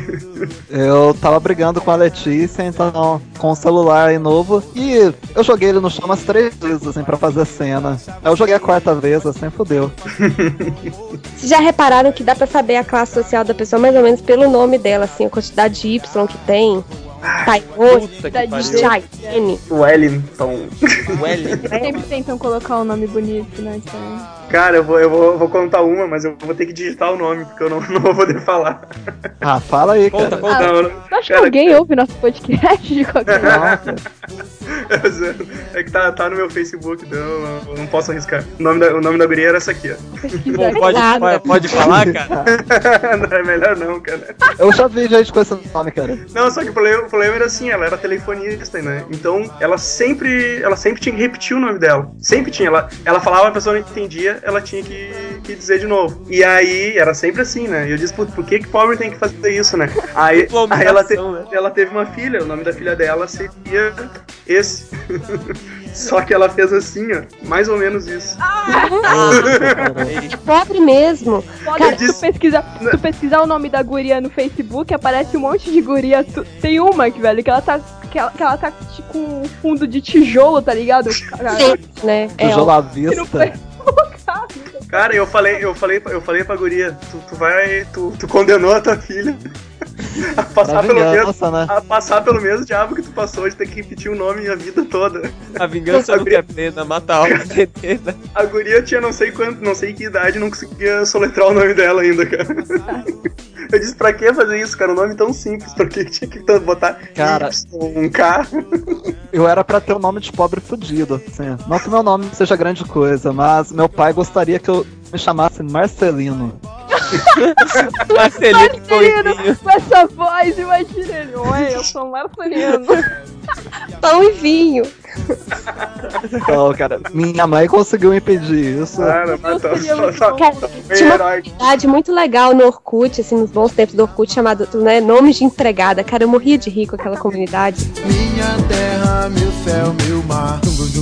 Eu tava brigando com a Letícia, então, com o celular aí novo, e eu joguei ele no chão umas 3 vezes, assim, pra fazer cena. Aí eu joguei a 4ª vez, assim, fudeu. Vocês já repararam que dá pra saber a classe social da pessoa mais ou menos pelo nome dela, assim, a quantidade de Y que tem? Taiwan, Chayenne, Wellington. Sempre tentam colocar um nome bonito, né? Então... Cara, eu vou contar uma, mas eu vou ter que digitar o nome, porque eu não vou poder falar. Ah, fala aí, cara. Conta. Eu acho que alguém ouve nosso podcast de qualquer forma. É que tá no meu Facebook, então eu não posso arriscar. O nome da guria era essa aqui, ó. Pô, pode falar, cara? Não, é melhor não, cara. Eu já vi gente com esse nome, cara. Não, só que o problema era assim, ela era telefonista, né? Então ela sempre tinha que repetir o nome dela. Sempre tinha. Ela falava, a pessoa não entendia, ela tinha que dizer de novo. E aí, era sempre assim, né? E eu disse, por que pobre tem que fazer isso, né? Aí ela teve uma filha, o nome da filha dela seria esse. Só que ela fez assim, ó, mais ou menos isso. Pobre mesmo. Cara, tu pesquisar o nome da guria no Facebook, aparece um monte de guria. Tem uma que, velho, que ela tá com um fundo de tijolo, tá ligado? Sim, né? Tijolo à vista. Cara, eu falei pra guria, tu condenou a tua filha a passar pelo mesmo diabo que tu passou, de ter que repetir o nome a vida toda. A vingança nunca é plena, mata a alma centena. A guria tinha não sei que idade, não conseguia soletrar o nome dela ainda, cara. Eu disse, pra que fazer isso, cara? Um nome tão simples, pra que tinha que botar cara, um K? Eu era pra ter um nome de pobre fudido, assim. Não que meu nome seja grande coisa, mas meu pai gostaria que eu me chamasse Marcelino. Marcelino, com essa voz, imagina ele. Oi, eu sou Marcelino. Pão e vinho. Não, cara, minha mãe conseguiu impedir isso. Cara, tinha uma comunidade muito legal no Orkut, assim, nos bons tempos do Orkut, chamado, né, Nomes de Empregada. Cara, eu morria de rir com aquela comunidade. Minha terra, meu céu, meu mar.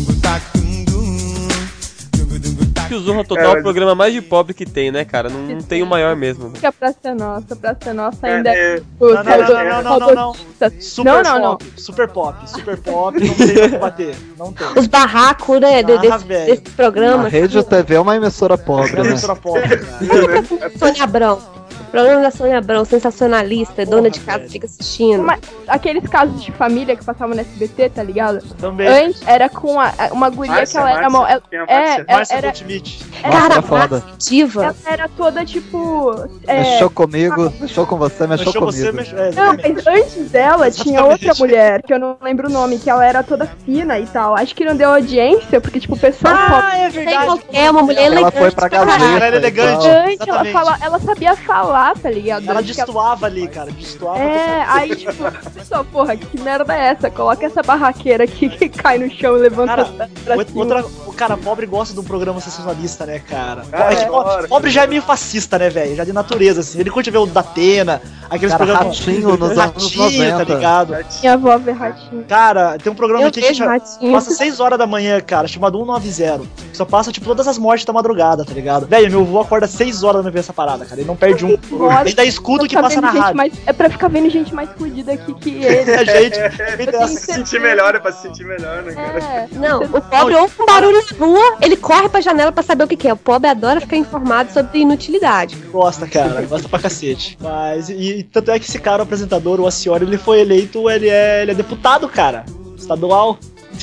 Que o Zorra Total é o programa mais de pobre que tem, né, cara? Não tem o maior mesmo. Fica pra ser nossa ainda é... Não. Super pop, não tem o que bater. Não tem. Os barracos, né, desse programa. A Rede TV é uma emissora pobre, né? Sônia Abrão. O programa da Sônia Abrão, sensacionalista, dona de casa, fica assistindo. Mas, aqueles casos de família que passavam no SBT, tá ligado? Também. Antes era com uma guria Márcia, que ela era mal. Márcia Goldschmidt. Cara, foda. Diva. Ela era toda tipo. Mexeu comigo, mexeu com você, mexeu comigo. Não, mas antes dela tinha outra mulher, que eu não lembro o nome, que ela era toda fina e tal. Acho que não deu audiência, porque tipo, o pessoal. É verdade. É uma mulher elegante. Ela foi pra Gazeta. Ela era elegante. Ela sabia falar lá, tá ligado? Ela destoava ali, cara. Destoava. Aí tipo, pessoal, porra, que merda é essa? Coloca essa barraqueira aqui que cai no chão e levanta o cara pobre gosta de um programa sensacionalista, né, cara? Pobre já é meio fascista, né, velho? Já de natureza, assim. Ele curte ver o Datena, aqueles programas... Ratinho nos anos 90. Tá ligado? Minha avó vê Ratinho. Cara, tem um programa aqui que passa 6 horas da manhã, cara, chamado 190. Só passa, tipo, todas as mortes da madrugada, tá ligado? Velho, meu avô acorda 6 horas da manhã ver essa parada, cara. Ele não perde um. Ele dá escudo que passa na rádio. É pra ficar vendo gente mais fodida aqui que ele. Pra se sentir melhor, né, cara? Não, o pobre ouve um barulho na rua, ele corre pra janela pra saber o que é. O pobre adora ficar informado sobre inutilidade. Gosta, cara. Gosta pra cacete. Mas, e tanto é que esse cara, o apresentador, o Acioli, ele foi eleito, ele é deputado, cara. Estadual.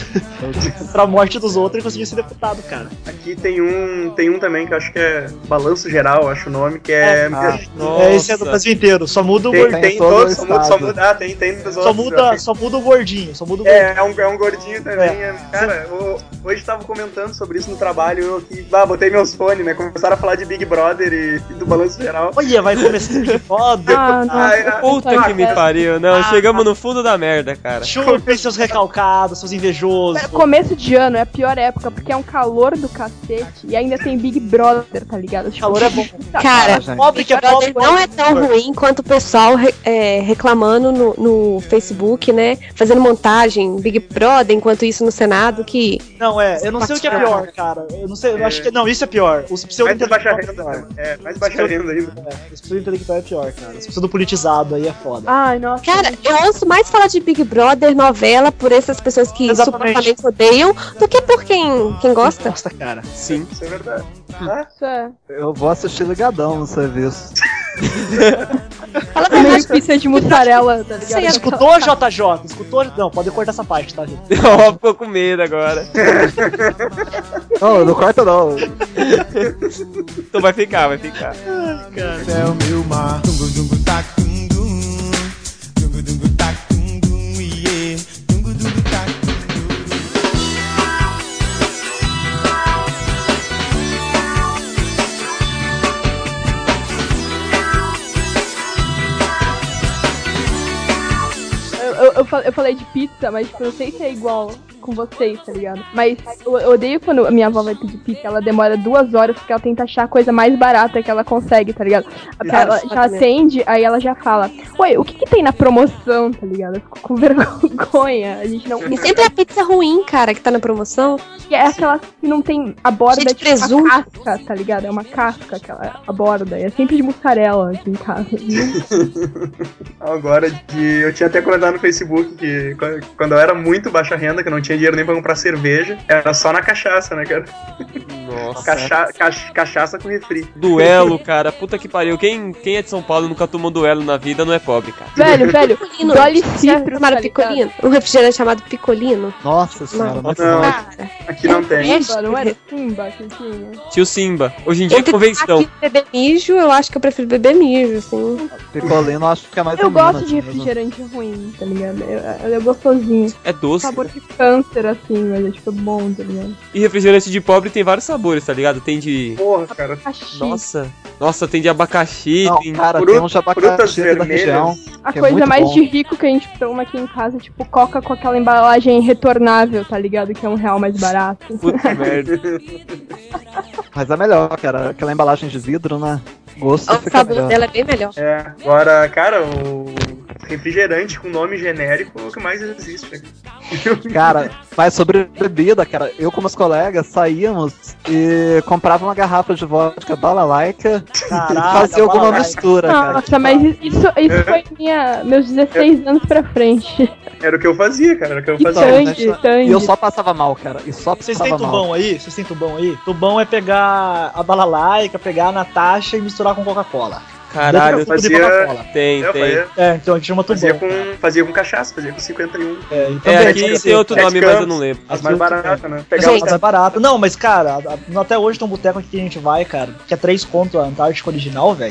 Pra morte dos outros, ele conseguiu ser deputado, cara. Aqui tem um também que eu acho que é Balanço Geral, acho o nome, que é... Esse é do Brasil inteiro, só muda o gordinho. Tem todos, tem dos outros. Só muda o gordinho, É um gordinho também. Cara, hoje tava comentando sobre isso no trabalho, eu aqui, botei meus fones, né, começaram a falar de Big Brother e do Balanço Geral. Olha, vai começar Big Brother. Puta que me pariu, não, chegamos no fundo da merda, cara. Chupem seus recalcados, seus invejosos. Começo de ano é a pior época, porque é um calor do cacete e ainda tem Big Brother, tá ligado? O calor é bom. Cara, pobre não é tão ruim quanto o pessoal reclamando no Facebook, né? Fazendo montagem Big Brother, enquanto isso no Senado, que... Não, eu não sei o que é pior, cara. Eu não sei, eu acho que... Não, isso é pior. Os pseudo-intelectuais é pior. Mais baixa renda ainda. Os pseudo-intelectuais é pior, cara. Os pseudo-politizados aí é foda. Ai, nossa. Cara, eu ouço mais falar de Big Brother, novela, por essas pessoas que supostamente odeiam, do que por quem gosta. Nossa, cara. Sim. Isso é verdade. Eu vou assistir ligadão no serviço. Fala pra mim, pizza de mussarela, tá ligado? Escutou, JJ? Escutou? Não, pode cortar essa parte, tá, gente? Ficou com medo agora. Não corta não. Então vai ficar. Ai, cara. É o meu mar. Eu falei de pizza, mas tipo, eu não sei se é igual com vocês, tá ligado? Mas eu odeio quando a minha avó vai pedir pizza, ela demora 2 horas porque ela tenta achar a coisa mais barata que ela consegue, tá ligado? Ela já atende, aí ela já fala, oi, o que tem na promoção, tá ligado? Eu fico com vergonha, a gente não... E sempre é a pizza ruim, cara, que tá na promoção. E é aquela que não tem a borda de presunto. Uma casca, tá ligado? É uma casca, a borda, é sempre de mussarela aqui em casa. Agora, eu tinha até comentado no Facebook que quando eu era muito baixa renda, que eu não tinha dinheiro nem pra comprar cerveja, era só na cachaça, né, cara? Nossa. Cachaça com refri. Duelo, cara. Puta que pariu. Quem é de São Paulo e nunca tomou duelo na vida não é pobre, cara. Velho. Dolly Citro, chamado Picolino. Um refrigerante chamado Picolino. Nossa senhora, não, aqui não tem. Simba, não era Simba que tinha? Tio Simba. Hoje em dia é convenção. Beber mijo, eu acho que eu prefiro beber mijo, assim. Picolino eu acho que é mais Eu gosto de refrigerante ruim, tá ligado? Ele é gostosinho. É doce. Sabor de câncer, assim, mas é tipo bom, tá ligado? E refrigerante de pobre tem vários sabores, tá ligado? Tem de... Porra, cara. Nossa, tem de abacaxi, não, tem... Cara, tem um de abacaxi da região. A coisa mais de rico que a gente toma aqui em casa, tipo, Coca com aquela embalagem retornável, tá ligado? Que é R$1 mais barato. Puta merda. Mas é melhor, cara. Aquela embalagem de vidro, né? Gosto o sabor dela é bem melhor. Agora, cara, o refrigerante com nome genérico é o que mais existe. Cara, mas sobre bebida, cara, eu com meus colegas saíamos e comprava uma garrafa de vodka balalaica e fazia alguma mistura, cara. Nossa, mas isso foi meus 16 anos pra frente. Era o que eu fazia, cara. E eu só passava mal, cara. Vocês têm tubão aí? Tubão é pegar a balalaica, pegar a Natasha e misturar com Coca-Cola. Caralho, fazia... Tem. Então a gente chama tubão. Fazia com cachaça, fazia com 51. Aqui tem outro nome, mas eu não lembro. As mais baratas, né? As mais baratas. Não, mas cara, até hoje tem um boteco aqui que a gente vai, cara, que é 3 conto a Antártica original, velho.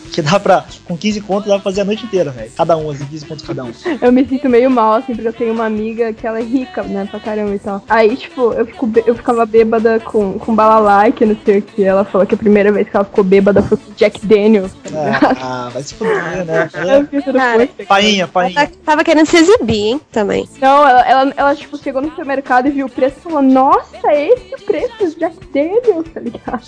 Que dá pra, com 15 contos, dá pra fazer a noite inteira, velho. Cada um, assim, 15 contos cada um. Eu me sinto meio mal, assim, porque eu tenho uma amiga que ela é rica, né, pra caramba e tal. Aí, tipo, eu ficava bêbada com balalaica, não sei o que. Ela falou que a primeira vez que ela ficou bêbada foi com Jack Daniels. Vai se fuder, né? Painha. Tava querendo se exibir, hein, também. Não, ela, tipo, chegou no supermercado e viu o preço e falou, nossa, esse é o preço do Jack Daniels, tá ligado?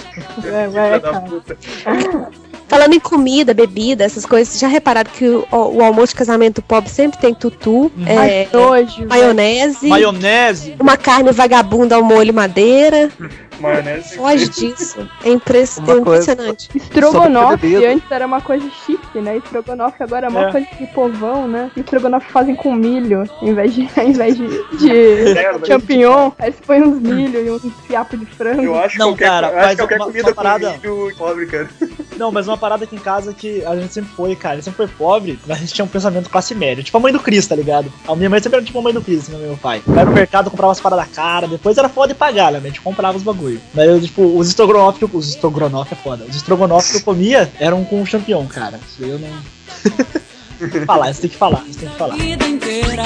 Cara. Falando em comida, bebida, essas coisas, vocês já repararam que o almoço de casamento pobre sempre tem tutu, maionese, uma carne vagabunda ao molho madeira. Maionese. Foge disso. É impressionante. Estrogonofe antes era uma coisa chique, né? Estrogonofe agora é uma coisa de povão, né? Estrogonofe fazem com milho, em vez de champignon. Aí você põe uns milho e uns fiapos de frango. Eu acho não, cara, mas qualquer comida parada... com milho pobre, cara. Não, mas uma parada aqui em casa que a gente sempre foi, cara. A gente sempre foi pobre, mas a gente tinha um pensamento classe média. Tipo a mãe do Cris, tá ligado? A minha mãe sempre era tipo a mãe do Cris, assim, meu pai. Vai no mercado, comprava as paradas caras, depois era foda de pagar, né? A gente comprava os bagulho. Mas eu, tipo, os estrogonofe é foda. Os estrogonofe que eu comia eram com champignon, cara. Isso aí eu não... Você tem que falar. Vida inteira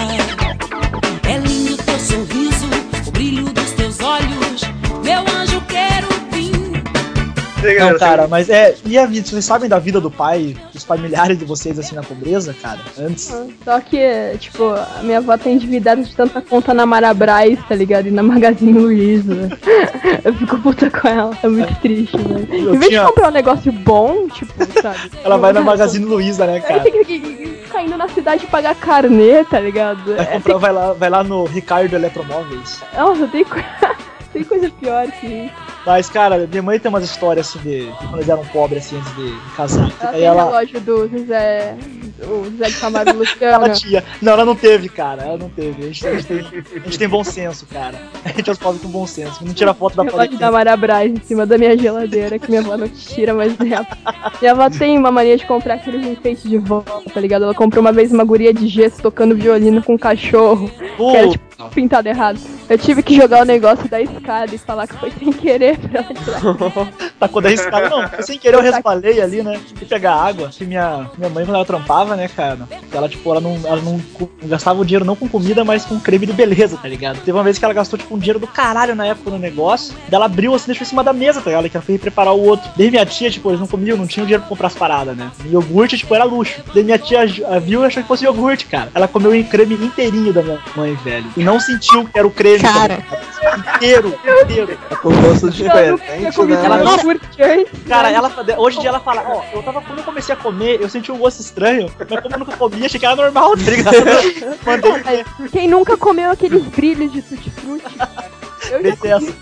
é lindo teu sorriso, o brilho dos teus olhos, meu anjo querubim. Não, cara, mas e a vida? Vocês sabem da vida do pai, dos familiares de vocês, assim, na pobreza, cara? Antes? Só que, tipo, a minha avó tá endividada de tanta conta na Marabras, tá ligado? E na Magazine Luiza. Eu fico puta com ela. É muito triste, velho. Em vez de comprar um negócio bom, tipo, sabe? Ela vai na Magazine Luiza, né, cara? Tem que ficar indo na cidade pagar carnê, tá ligado? Vai lá no Ricardo Eletromóveis. Nossa, tem coisa pior que isso. Mas, cara, minha mãe tem umas histórias assim de quando eles eram pobres assim antes de casar. Ela tem o relógio do José de Camargo Luciano. Ela tinha. Não, ela não teve, cara. Ela não teve. A gente tem bom senso, cara. A gente é os pobres com bom senso. Não tira foto da parede. Relógio da Marabras em cima da minha geladeira, que minha avó não tira mais dela. Minha avó tem uma mania de comprar aqueles enfeites de vó, tá ligado? Ela comprou uma vez uma guria de gesso tocando violino com um cachorro. Que era, tipo, pintado errado. Eu tive que jogar o negócio da escada e falar que foi sem querer pra ela tirar. Tacou da escada? Não, foi sem querer, eu resbalei ali, né? Fui pegar água. Que minha mãe, quando ela trampava, né, cara? Ela, tipo, ela não gastava o dinheiro não com comida, mas com creme de beleza, tá ligado? Teve uma vez que ela gastou, tipo, um dinheiro do caralho na época no negócio. Daí ela abriu assim, deixou em cima da mesa, tá ligado? Que ela foi preparar o outro. Daí minha tia, tipo, eles não comiam, não tinham dinheiro pra comprar as paradas, né? E iogurte, tipo, era luxo. Daí minha tia viu e achou que fosse iogurte, cara. Ela comeu o creme inteirinho da minha mãe, velho. E não sentiu que era o creme. Cara. Inteiro. É com gosto diferente, né? Ela não... Cara, hoje em dia ela fala, quando eu comecei a comer, eu senti um gosto estranho, mas como eu nunca comia, achei que era normal, tá ligado? Mandei. Quem nunca comeu aqueles brilhos de tutti-frutti? Eu já comi.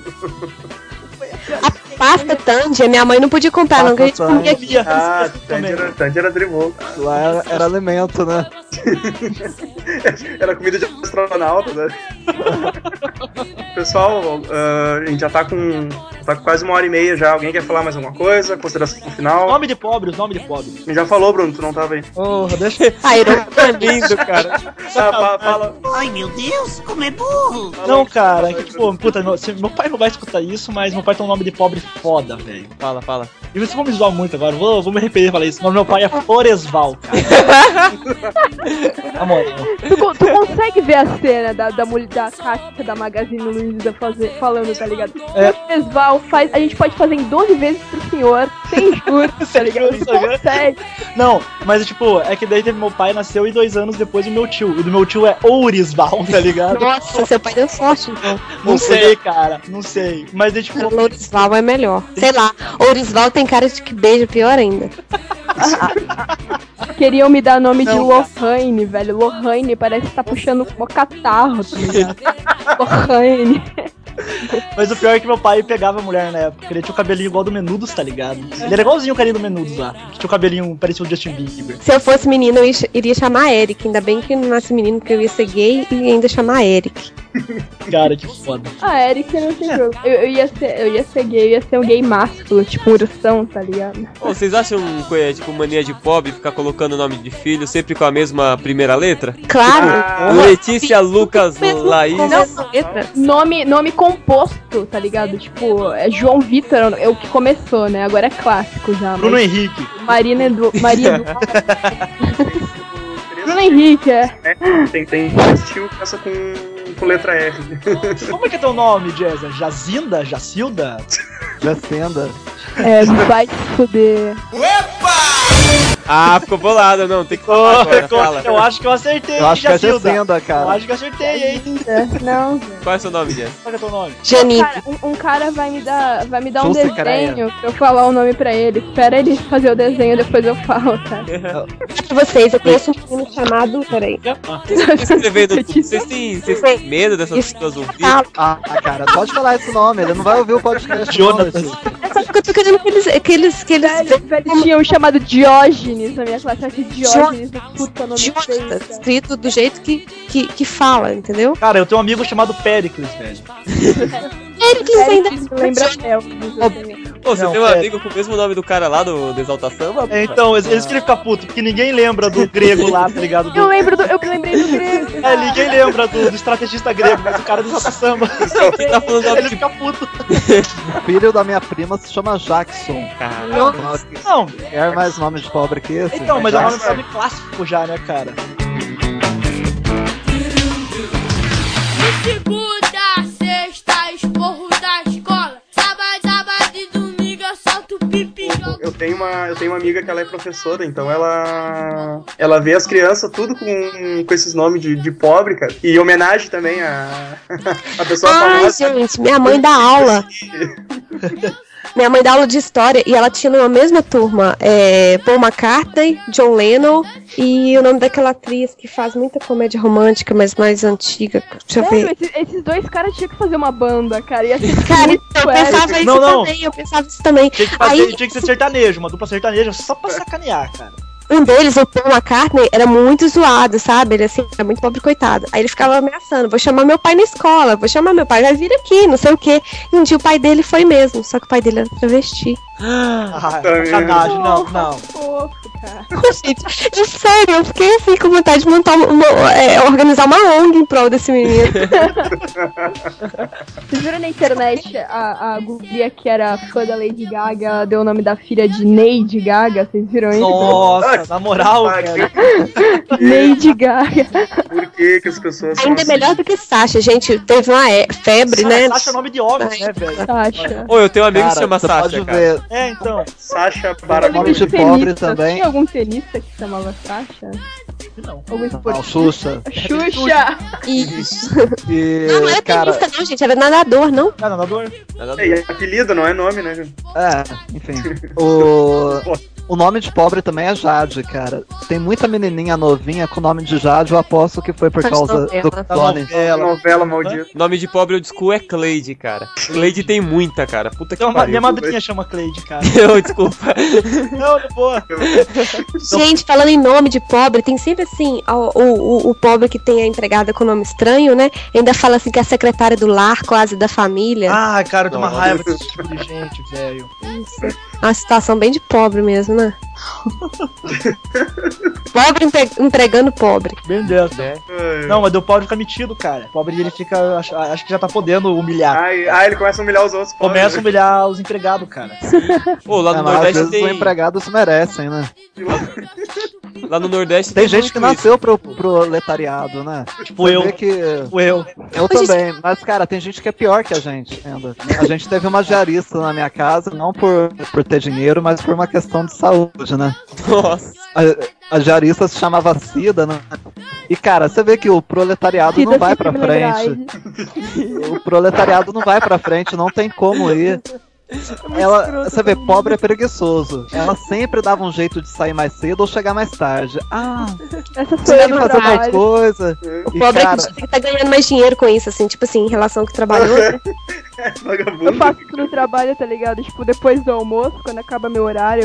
A pasta Tandy, minha mãe não podia comprar, não, que a gente comia aqui. Tandy era dribble. Lá era alimento, né? Era comida de astronauta, né? Pessoal, a gente já tá com quase 1h30 já. Alguém quer falar mais alguma coisa? Consideração no final? Nome de pobre. A gente já falou, Bruno, tu não tava aí. Deixa. É lindo, cara. Fala. Ai, meu Deus, como é burro. Não, cara, é que tipo, puta, meu pai não vai escutar isso, mas meu pai tem um nome de pobre foda, velho. Fala. E vocês vão me zoar muito agora, vou me arrepender de falar isso. O nome do meu pai é Floresval, cara. Amor. Tu consegue ver a cena da caixa da Magazine Luiza falando, tá ligado? Floresval, a gente pode fazer em 12 vezes pro senhor, sem juros, tá ligado? Tu consegue. Não, mas tipo, é que daí teve meu pai, nasceu e 2 anos depois do meu tio. E do meu tio é Ourisval, tá ligado? Nossa, seu pai deu sorte, então. Não sei, cara, não sei. Mas é tipo... Ourisval é melhor. Sei lá, Ourisval tem cara de que beija, pior ainda. Queriam me dar nome de Lohane, velho. Lohane parece que tá puxando um catarro, tá ligado? Lohane. Mas o pior é que meu pai pegava a mulher na época. Ele tinha o cabelinho igual do Menudos, tá ligado? Ele era igualzinho o carinha do Menudos lá. Que tinha o cabelinho parecido o Justin Bieber. Se eu fosse menino, eu iria chamar Eric. Ainda bem que não nasce menino, porque eu ia ser gay e ainda chamar Eric. Cara, que foda. Ah, Eric não tem problema. Eu ia ser gay, eu ia ser um gay másculo, tipo um ursão, tá ligado? Ô, vocês acham tipo mania de pobre ficar colocando o nome de filho sempre com a mesma primeira letra? Claro. Letícia, Lucas, Laís. Nome composto, tá ligado? Tipo, é João Vitor, é o que começou, né? Agora é clássico já. Bruno Henrique. Maria Bruno Henrique, Tem tio que começa com letra R. Como é que é teu nome, Jessa? Jacinda? Jacilda? Jacenda. Vai te fuder. Ah, ficou bolado, não, tem que falar agora, fala. Eu acho que eu acertei, Eu acho que é Jacilda. Jacenda, cara. Eu acho que eu acertei, hein? Não. Qual é o seu nome, Jess? Qual é teu nome? Janine. Cara, um cara vai me dar um Dulce desenho Careia. pra eu falar o nome pra ele. Espera ele fazer o desenho, depois eu falo, tá? Pra vocês, eu conheço um menino chamado... Peraí. Vocês têm medo dessas pessoas ouvirem? Ah, cara, pode falar esse nome, ele não vai ouvir o podcast. Jonathan. É só porque eu tô querendo que eles Velho, tinha um chamado Diógenes na minha classe. Acho que Diógenes é puta nome feio. escrito do jeito que fala, entendeu? Cara, eu tenho um amigo chamado Pericles, velho. Pericles ainda lembra Elvis. Pô, você Não, tem um amigo com o mesmo nome do cara lá do Exalta Samba? É, então, eles queriam ficar puto, porque ninguém lembra do grego lá, tá ligado? Eu lembrei do grego. É, ninguém lembra do estrategista grego, mas o cara do Exalta Samba. Você tá falando nome Ele de... fica puto. O filho da minha prima se chama Jackson. Não, Quer mais nome de pobre que esse? então, mas é um Jackson. nome clássico já, né, cara? Segunda, sexta, esporro da escola. Sábado e domingo eu solto pipi. Eu tenho uma amiga que ela é professora, então ela vê as crianças tudo com esses nomes de pobre, cara. E em homenagem também a pessoa famosa. Gente, minha mãe dá aula. Minha mãe dá aula de história e ela tinha na mesma turma Paul McCartney, John Lennon e o nome daquela atriz que faz muita comédia romântica, mas mais antiga. Deixa eu ver. Esses dois caras tinham que fazer uma banda, cara. Ia ser Cara, eu pensava isso Não. também, eu pensava isso também. Tinha que ser sertanejo, uma dupla sertaneja só pra sacanear, cara. Um deles, o Paul McCartney, era muito zoado, sabe? Ele, assim, era muito pobre, coitado. Aí ele ficava ameaçando, vou chamar meu pai na escola, vou chamar meu pai, vai vir aqui, não sei o quê. E um dia o pai dele foi mesmo, só que o pai dele era travesti. Sacanagem, não. Fofo, cara. Gente, de sério, eu fiquei assim com vontade de montar organizar uma ONG em prol desse menino. Vocês viram na internet a guria que era fã da Lady Gaga, deu o nome da filha de Neide Gaga? Vocês viram isso? Nossa, na moral, cara. Lady Gaga. Por que as pessoas são Ainda assim? melhor do que Sasha, gente. Teve uma febre, né? Sasha é nome de homem, né, velho? Sasha. Ô, eu tenho um amigo que se chama você Sasha, pode cara. ver. É, então. Sasha Nome Baraboni. de pobre também. Tinha algum tenista que se chamava Sasha? Não. Algum Não, esportista? Xuxa. Xuxa! Isso. E, Não era cara, tenista, não, gente. Era nadador, não? Ah, nadador. E apelido, não é nome, né? enfim. O nome de pobre também é Jade, cara. Tem muita menininha novinha com o nome de Jade, eu aposto que foi por Faz causa novela. do clone. Novela maldita. Nome de pobre old school é Cleide, cara. Cleide tem muita, cara. Puta que Então, pariu. minha madrinha chama Cleide, cara. Não, desculpa. Não, de boa. Gente, falando em nome de pobre, tem sempre assim, o pobre que tem a empregada com nome estranho, né? Ainda fala assim que é a secretária do lar, quase da família. Ah, cara, eu tenho uma raiva desse tipo de gente, velho. Isso. É uma situação bem de pobre mesmo, né? Pobre entregando pobre. Bem dessa. Não, mas o pobre fica metido, cara. O pobre ele fica. Acho que já tá podendo humilhar. Ele começa a humilhar os outros. Começa a humilhar os empregados, cara. Pô, lá no Mas às Nordeste vezes os empregados merecem, né? Lá no Nordeste Tem gente que muito nasceu pro proletariado, né? Tipo Você eu. vê que... Eu. Eu também, mas cara, tem gente que é pior que a gente ainda. A gente teve uma diarista na minha casa, não por ter dinheiro, mas por uma questão de saúde, né? Nossa. A diarista se chamava Cida, né? E cara, você vê que o proletariado Cida não vai sempre pra me frente. O proletariado não vai pra frente, não tem como ir. Você vê, pobre é preguiçoso. Ela sempre dava um jeito de sair mais cedo ou chegar mais tarde. Essa você foi tem a que fazer mais coisa. O pobre acredita que tá ganhando mais dinheiro com isso, assim, tipo assim, em relação ao que trabalhou. Né? Eu faço isso no trabalho, tá ligado? Tipo, depois do almoço, quando acaba meu horário,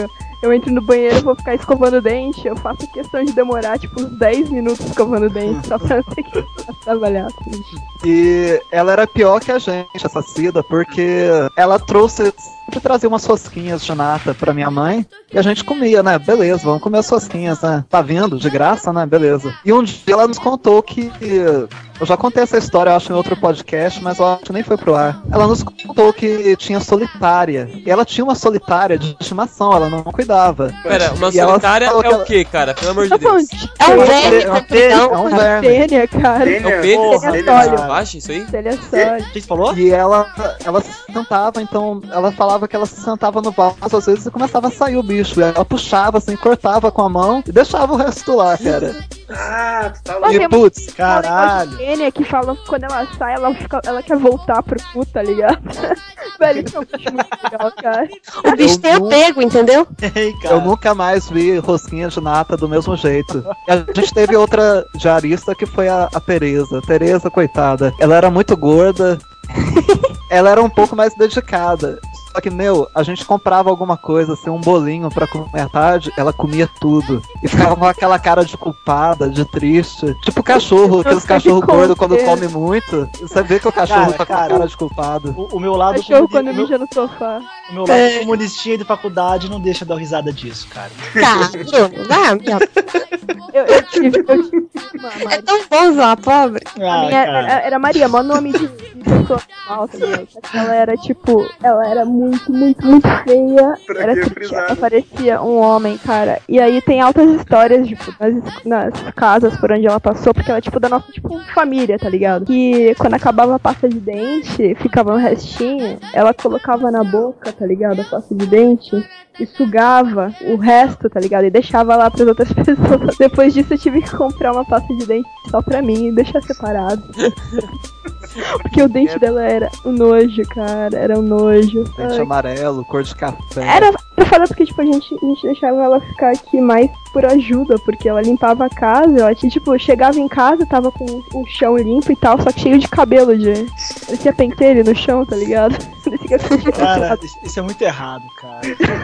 eu entro no banheiro, vou ficar escovando o dente, eu faço questão de demorar, tipo, uns 10 minutos escovando o dente, só pra não ter que trabalhar. Assim. E ela era pior que a gente, essa Cida, porque ela sempre trazia umas rosquinhas de nata pra minha mãe, e a gente comia, né? Beleza, vamos comer as rosquinhas, né? Tá vindo, de graça, né? Beleza. E um dia ela nos contou que... Eu já contei essa história, eu acho, em outro podcast, mas eu acho que nem foi pro ar. Ela nos contou que tinha solitária. E ela tinha uma solitária de estimação, ela não cuidava. Pera, uma solitária é o quê, cara? Pelo amor de Deus. É um verme, é um verme. Tênia, cara. É um pênis? Baixa isso aí? Ele é sólido. O que você falou? E ela se sentava, então, ela falava que ela se sentava no vaso às vezes e começava a sair o bicho. E ela puxava, assim, cortava com a mão e deixava o resto lá, cara. Ah, tu tá Mas E putz, Caralho. Tênia que fala que quando ela sai, ela quer voltar pro cu, tá ligado? Velho, isso é um bicho muito legal, cara. O bicho tem apego, entendeu? eu nunca mais vi rosquinha de nata do mesmo jeito. E a gente teve outra diarista que foi a Tereza. Tereza, coitada. Ela era muito gorda. Ela era um pouco mais dedicada. Só que, a gente comprava alguma coisa, assim, um bolinho pra comer à tarde, ela comia tudo. E ficava com aquela cara de culpada, de triste. Tipo cachorro, aqueles cachorros gordos quando come muito. Você vê que o cachorro tá com a cara de culpado. O meu lado Cachorro quando mija no sofá. O meu lado comunistinha de faculdade não deixa dar risada disso, cara. Eu tive uma É tão bom zoar pobre. A minha era Maria, maior nome de pessoa mal também. Ela era tipo, ela era muito, muito, muito feia. Pra Era que triste, frisar? ela parecia um homem, cara. E aí tem altas histórias, tipo, nas casas por onde ela passou, porque ela é tipo da nossa, tipo, família, tá ligado? Que quando acabava a pasta de dente, ficava um restinho, ela colocava na boca, tá ligado? A pasta de dente. E sugava o resto, tá ligado? E deixava lá pras outras pessoas. Depois disso eu tive que comprar uma pasta de dente só pra mim e deixar separado. Porque o dente dela era um nojo, cara. Era um nojo. Dente amarelo, cor de café. Era foda porque, tipo, a gente deixava ela ficar aqui mais por ajuda, porque ela limpava a casa, ela tinha, tipo, chegava em casa, tava com o chão limpo e tal, só que cheio de cabelo de... Parecia pentelho no chão, tá ligado? Cara, isso é muito errado, cara.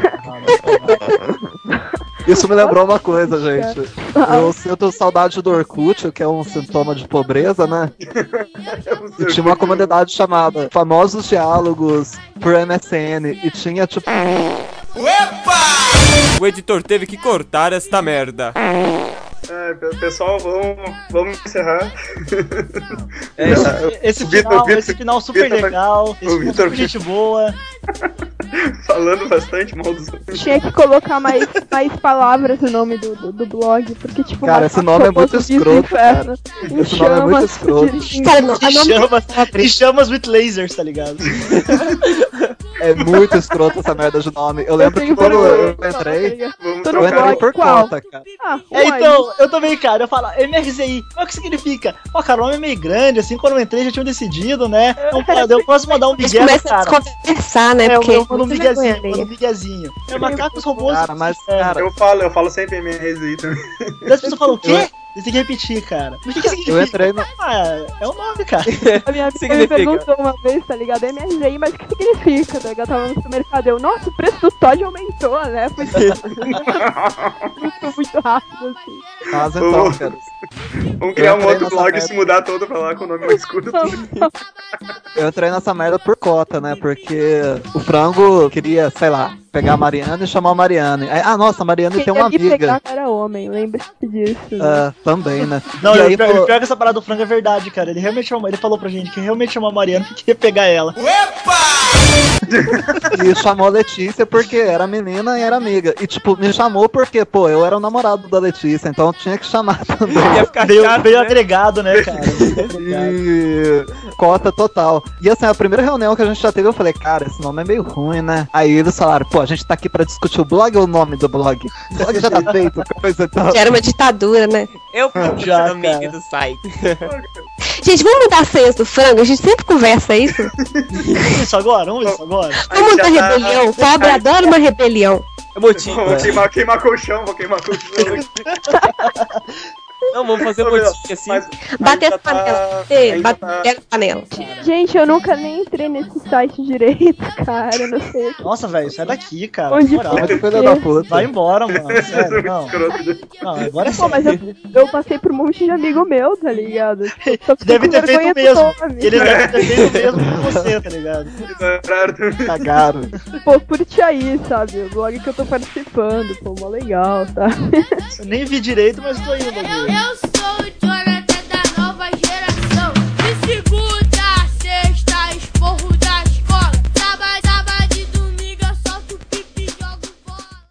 Isso me lembrou uma coisa, gente. Eu sinto saudade do Orkut, que é um sintoma de pobreza, né? E tinha uma comunidade chamada Famosos Diálogos por MSN. E tinha, tipo... O editor teve que cortar esta merda. Pessoal, vamos encerrar. Esse final super legal. Esse final super gente boa. Falando bastante mal dos outros. Tinha que colocar mais palavras no nome do blog, porque, tipo... Cara, esse nome é muito escroto, cara. Esse nome é muito escroto. Cara, chamas with lasers, tá ligado? É muito escroto essa merda de nome. Eu lembro que quando eu entrei, eu entrei por conta, cara. Então, eu também, cara, eu falo, MRZI, o que significa? Pô, cara, o nome é meio grande, assim, quando eu entrei já tinham decidido, né? Eu posso mandar um migué, cara. Começa a conversar, né? Porque eu mando um miguezinho, miguezinho. É macacos robôs. Cara, mas, cara... Eu falo sempre MRZI também. E as pessoas falam, o quê? Você tem que repetir, cara. Mas o que significa? Eu entrei no... é o nome, cara. A minha amiga me perguntou uma vez, tá ligado? MRZI, mas o que significa, tá ligado? Eu tava no supermercado, nossa, o preço do Todd aumentou, né? Foi muito rápido, assim. Mas então, cara... Vamos criar um outro blog e se mudar todo pra lá com o nome mais curto. Eu entrei nessa merda por cota, né? Porque o Frango queria, sei lá, pegar a Mariana e chamar a Mariana. Aí, nossa, a Mariana tem uma amiga. Pegar era homem, lembre-se disso. Né? Também, né? Não, e aí, pior que essa parada do Frango é verdade, cara. Ele realmente chamou, ele falou pra gente que realmente chamou a Mariana e queria pegar ela. E chamou a Letícia porque era menina e era amiga. E tipo, me chamou porque, pô, eu era o namorado da Letícia, então tinha que chamar também. Ia ficar meio agregado, né, cara? E cota total. E assim, a primeira reunião que a gente já teve, eu falei, cara, esse nome é meio ruim, né? Aí eles falaram, pô, a gente tá aqui pra discutir o blog ou o nome do blog? O blog já tá feito, coisa e tal. Já era uma ditadura, né? Eu já, no meio do site. Gente, vamos mudar as senhas do Frango? A gente sempre conversa isso. Vamos ver isso agora? Vamos mudar a rebelião. Pobre adora uma rebelião. É motivo. Vou queimar colchão, vou queimar colchão. Não, vamos fazer um montinho assim. Bater a panela. Pega a panela. Gente, eu nunca nem entrei nesse site direito, cara. Eu não sei. Nossa, velho, sai daqui, cara. Onde Moral. foi? Vai embora, mano. Sério, não. Não, agora é Pô, mas eu passei por um monte de amigo meu, tá ligado? Só que deve ter feito o mesmo. Eles Eles devem ter feito o mesmo com você, tá ligado? Cagaram. Pô, curte aí, sabe? O blog que eu tô participando, pô, mó legal, tá? Eu nem vi direito, mas tô indo aqui. Eu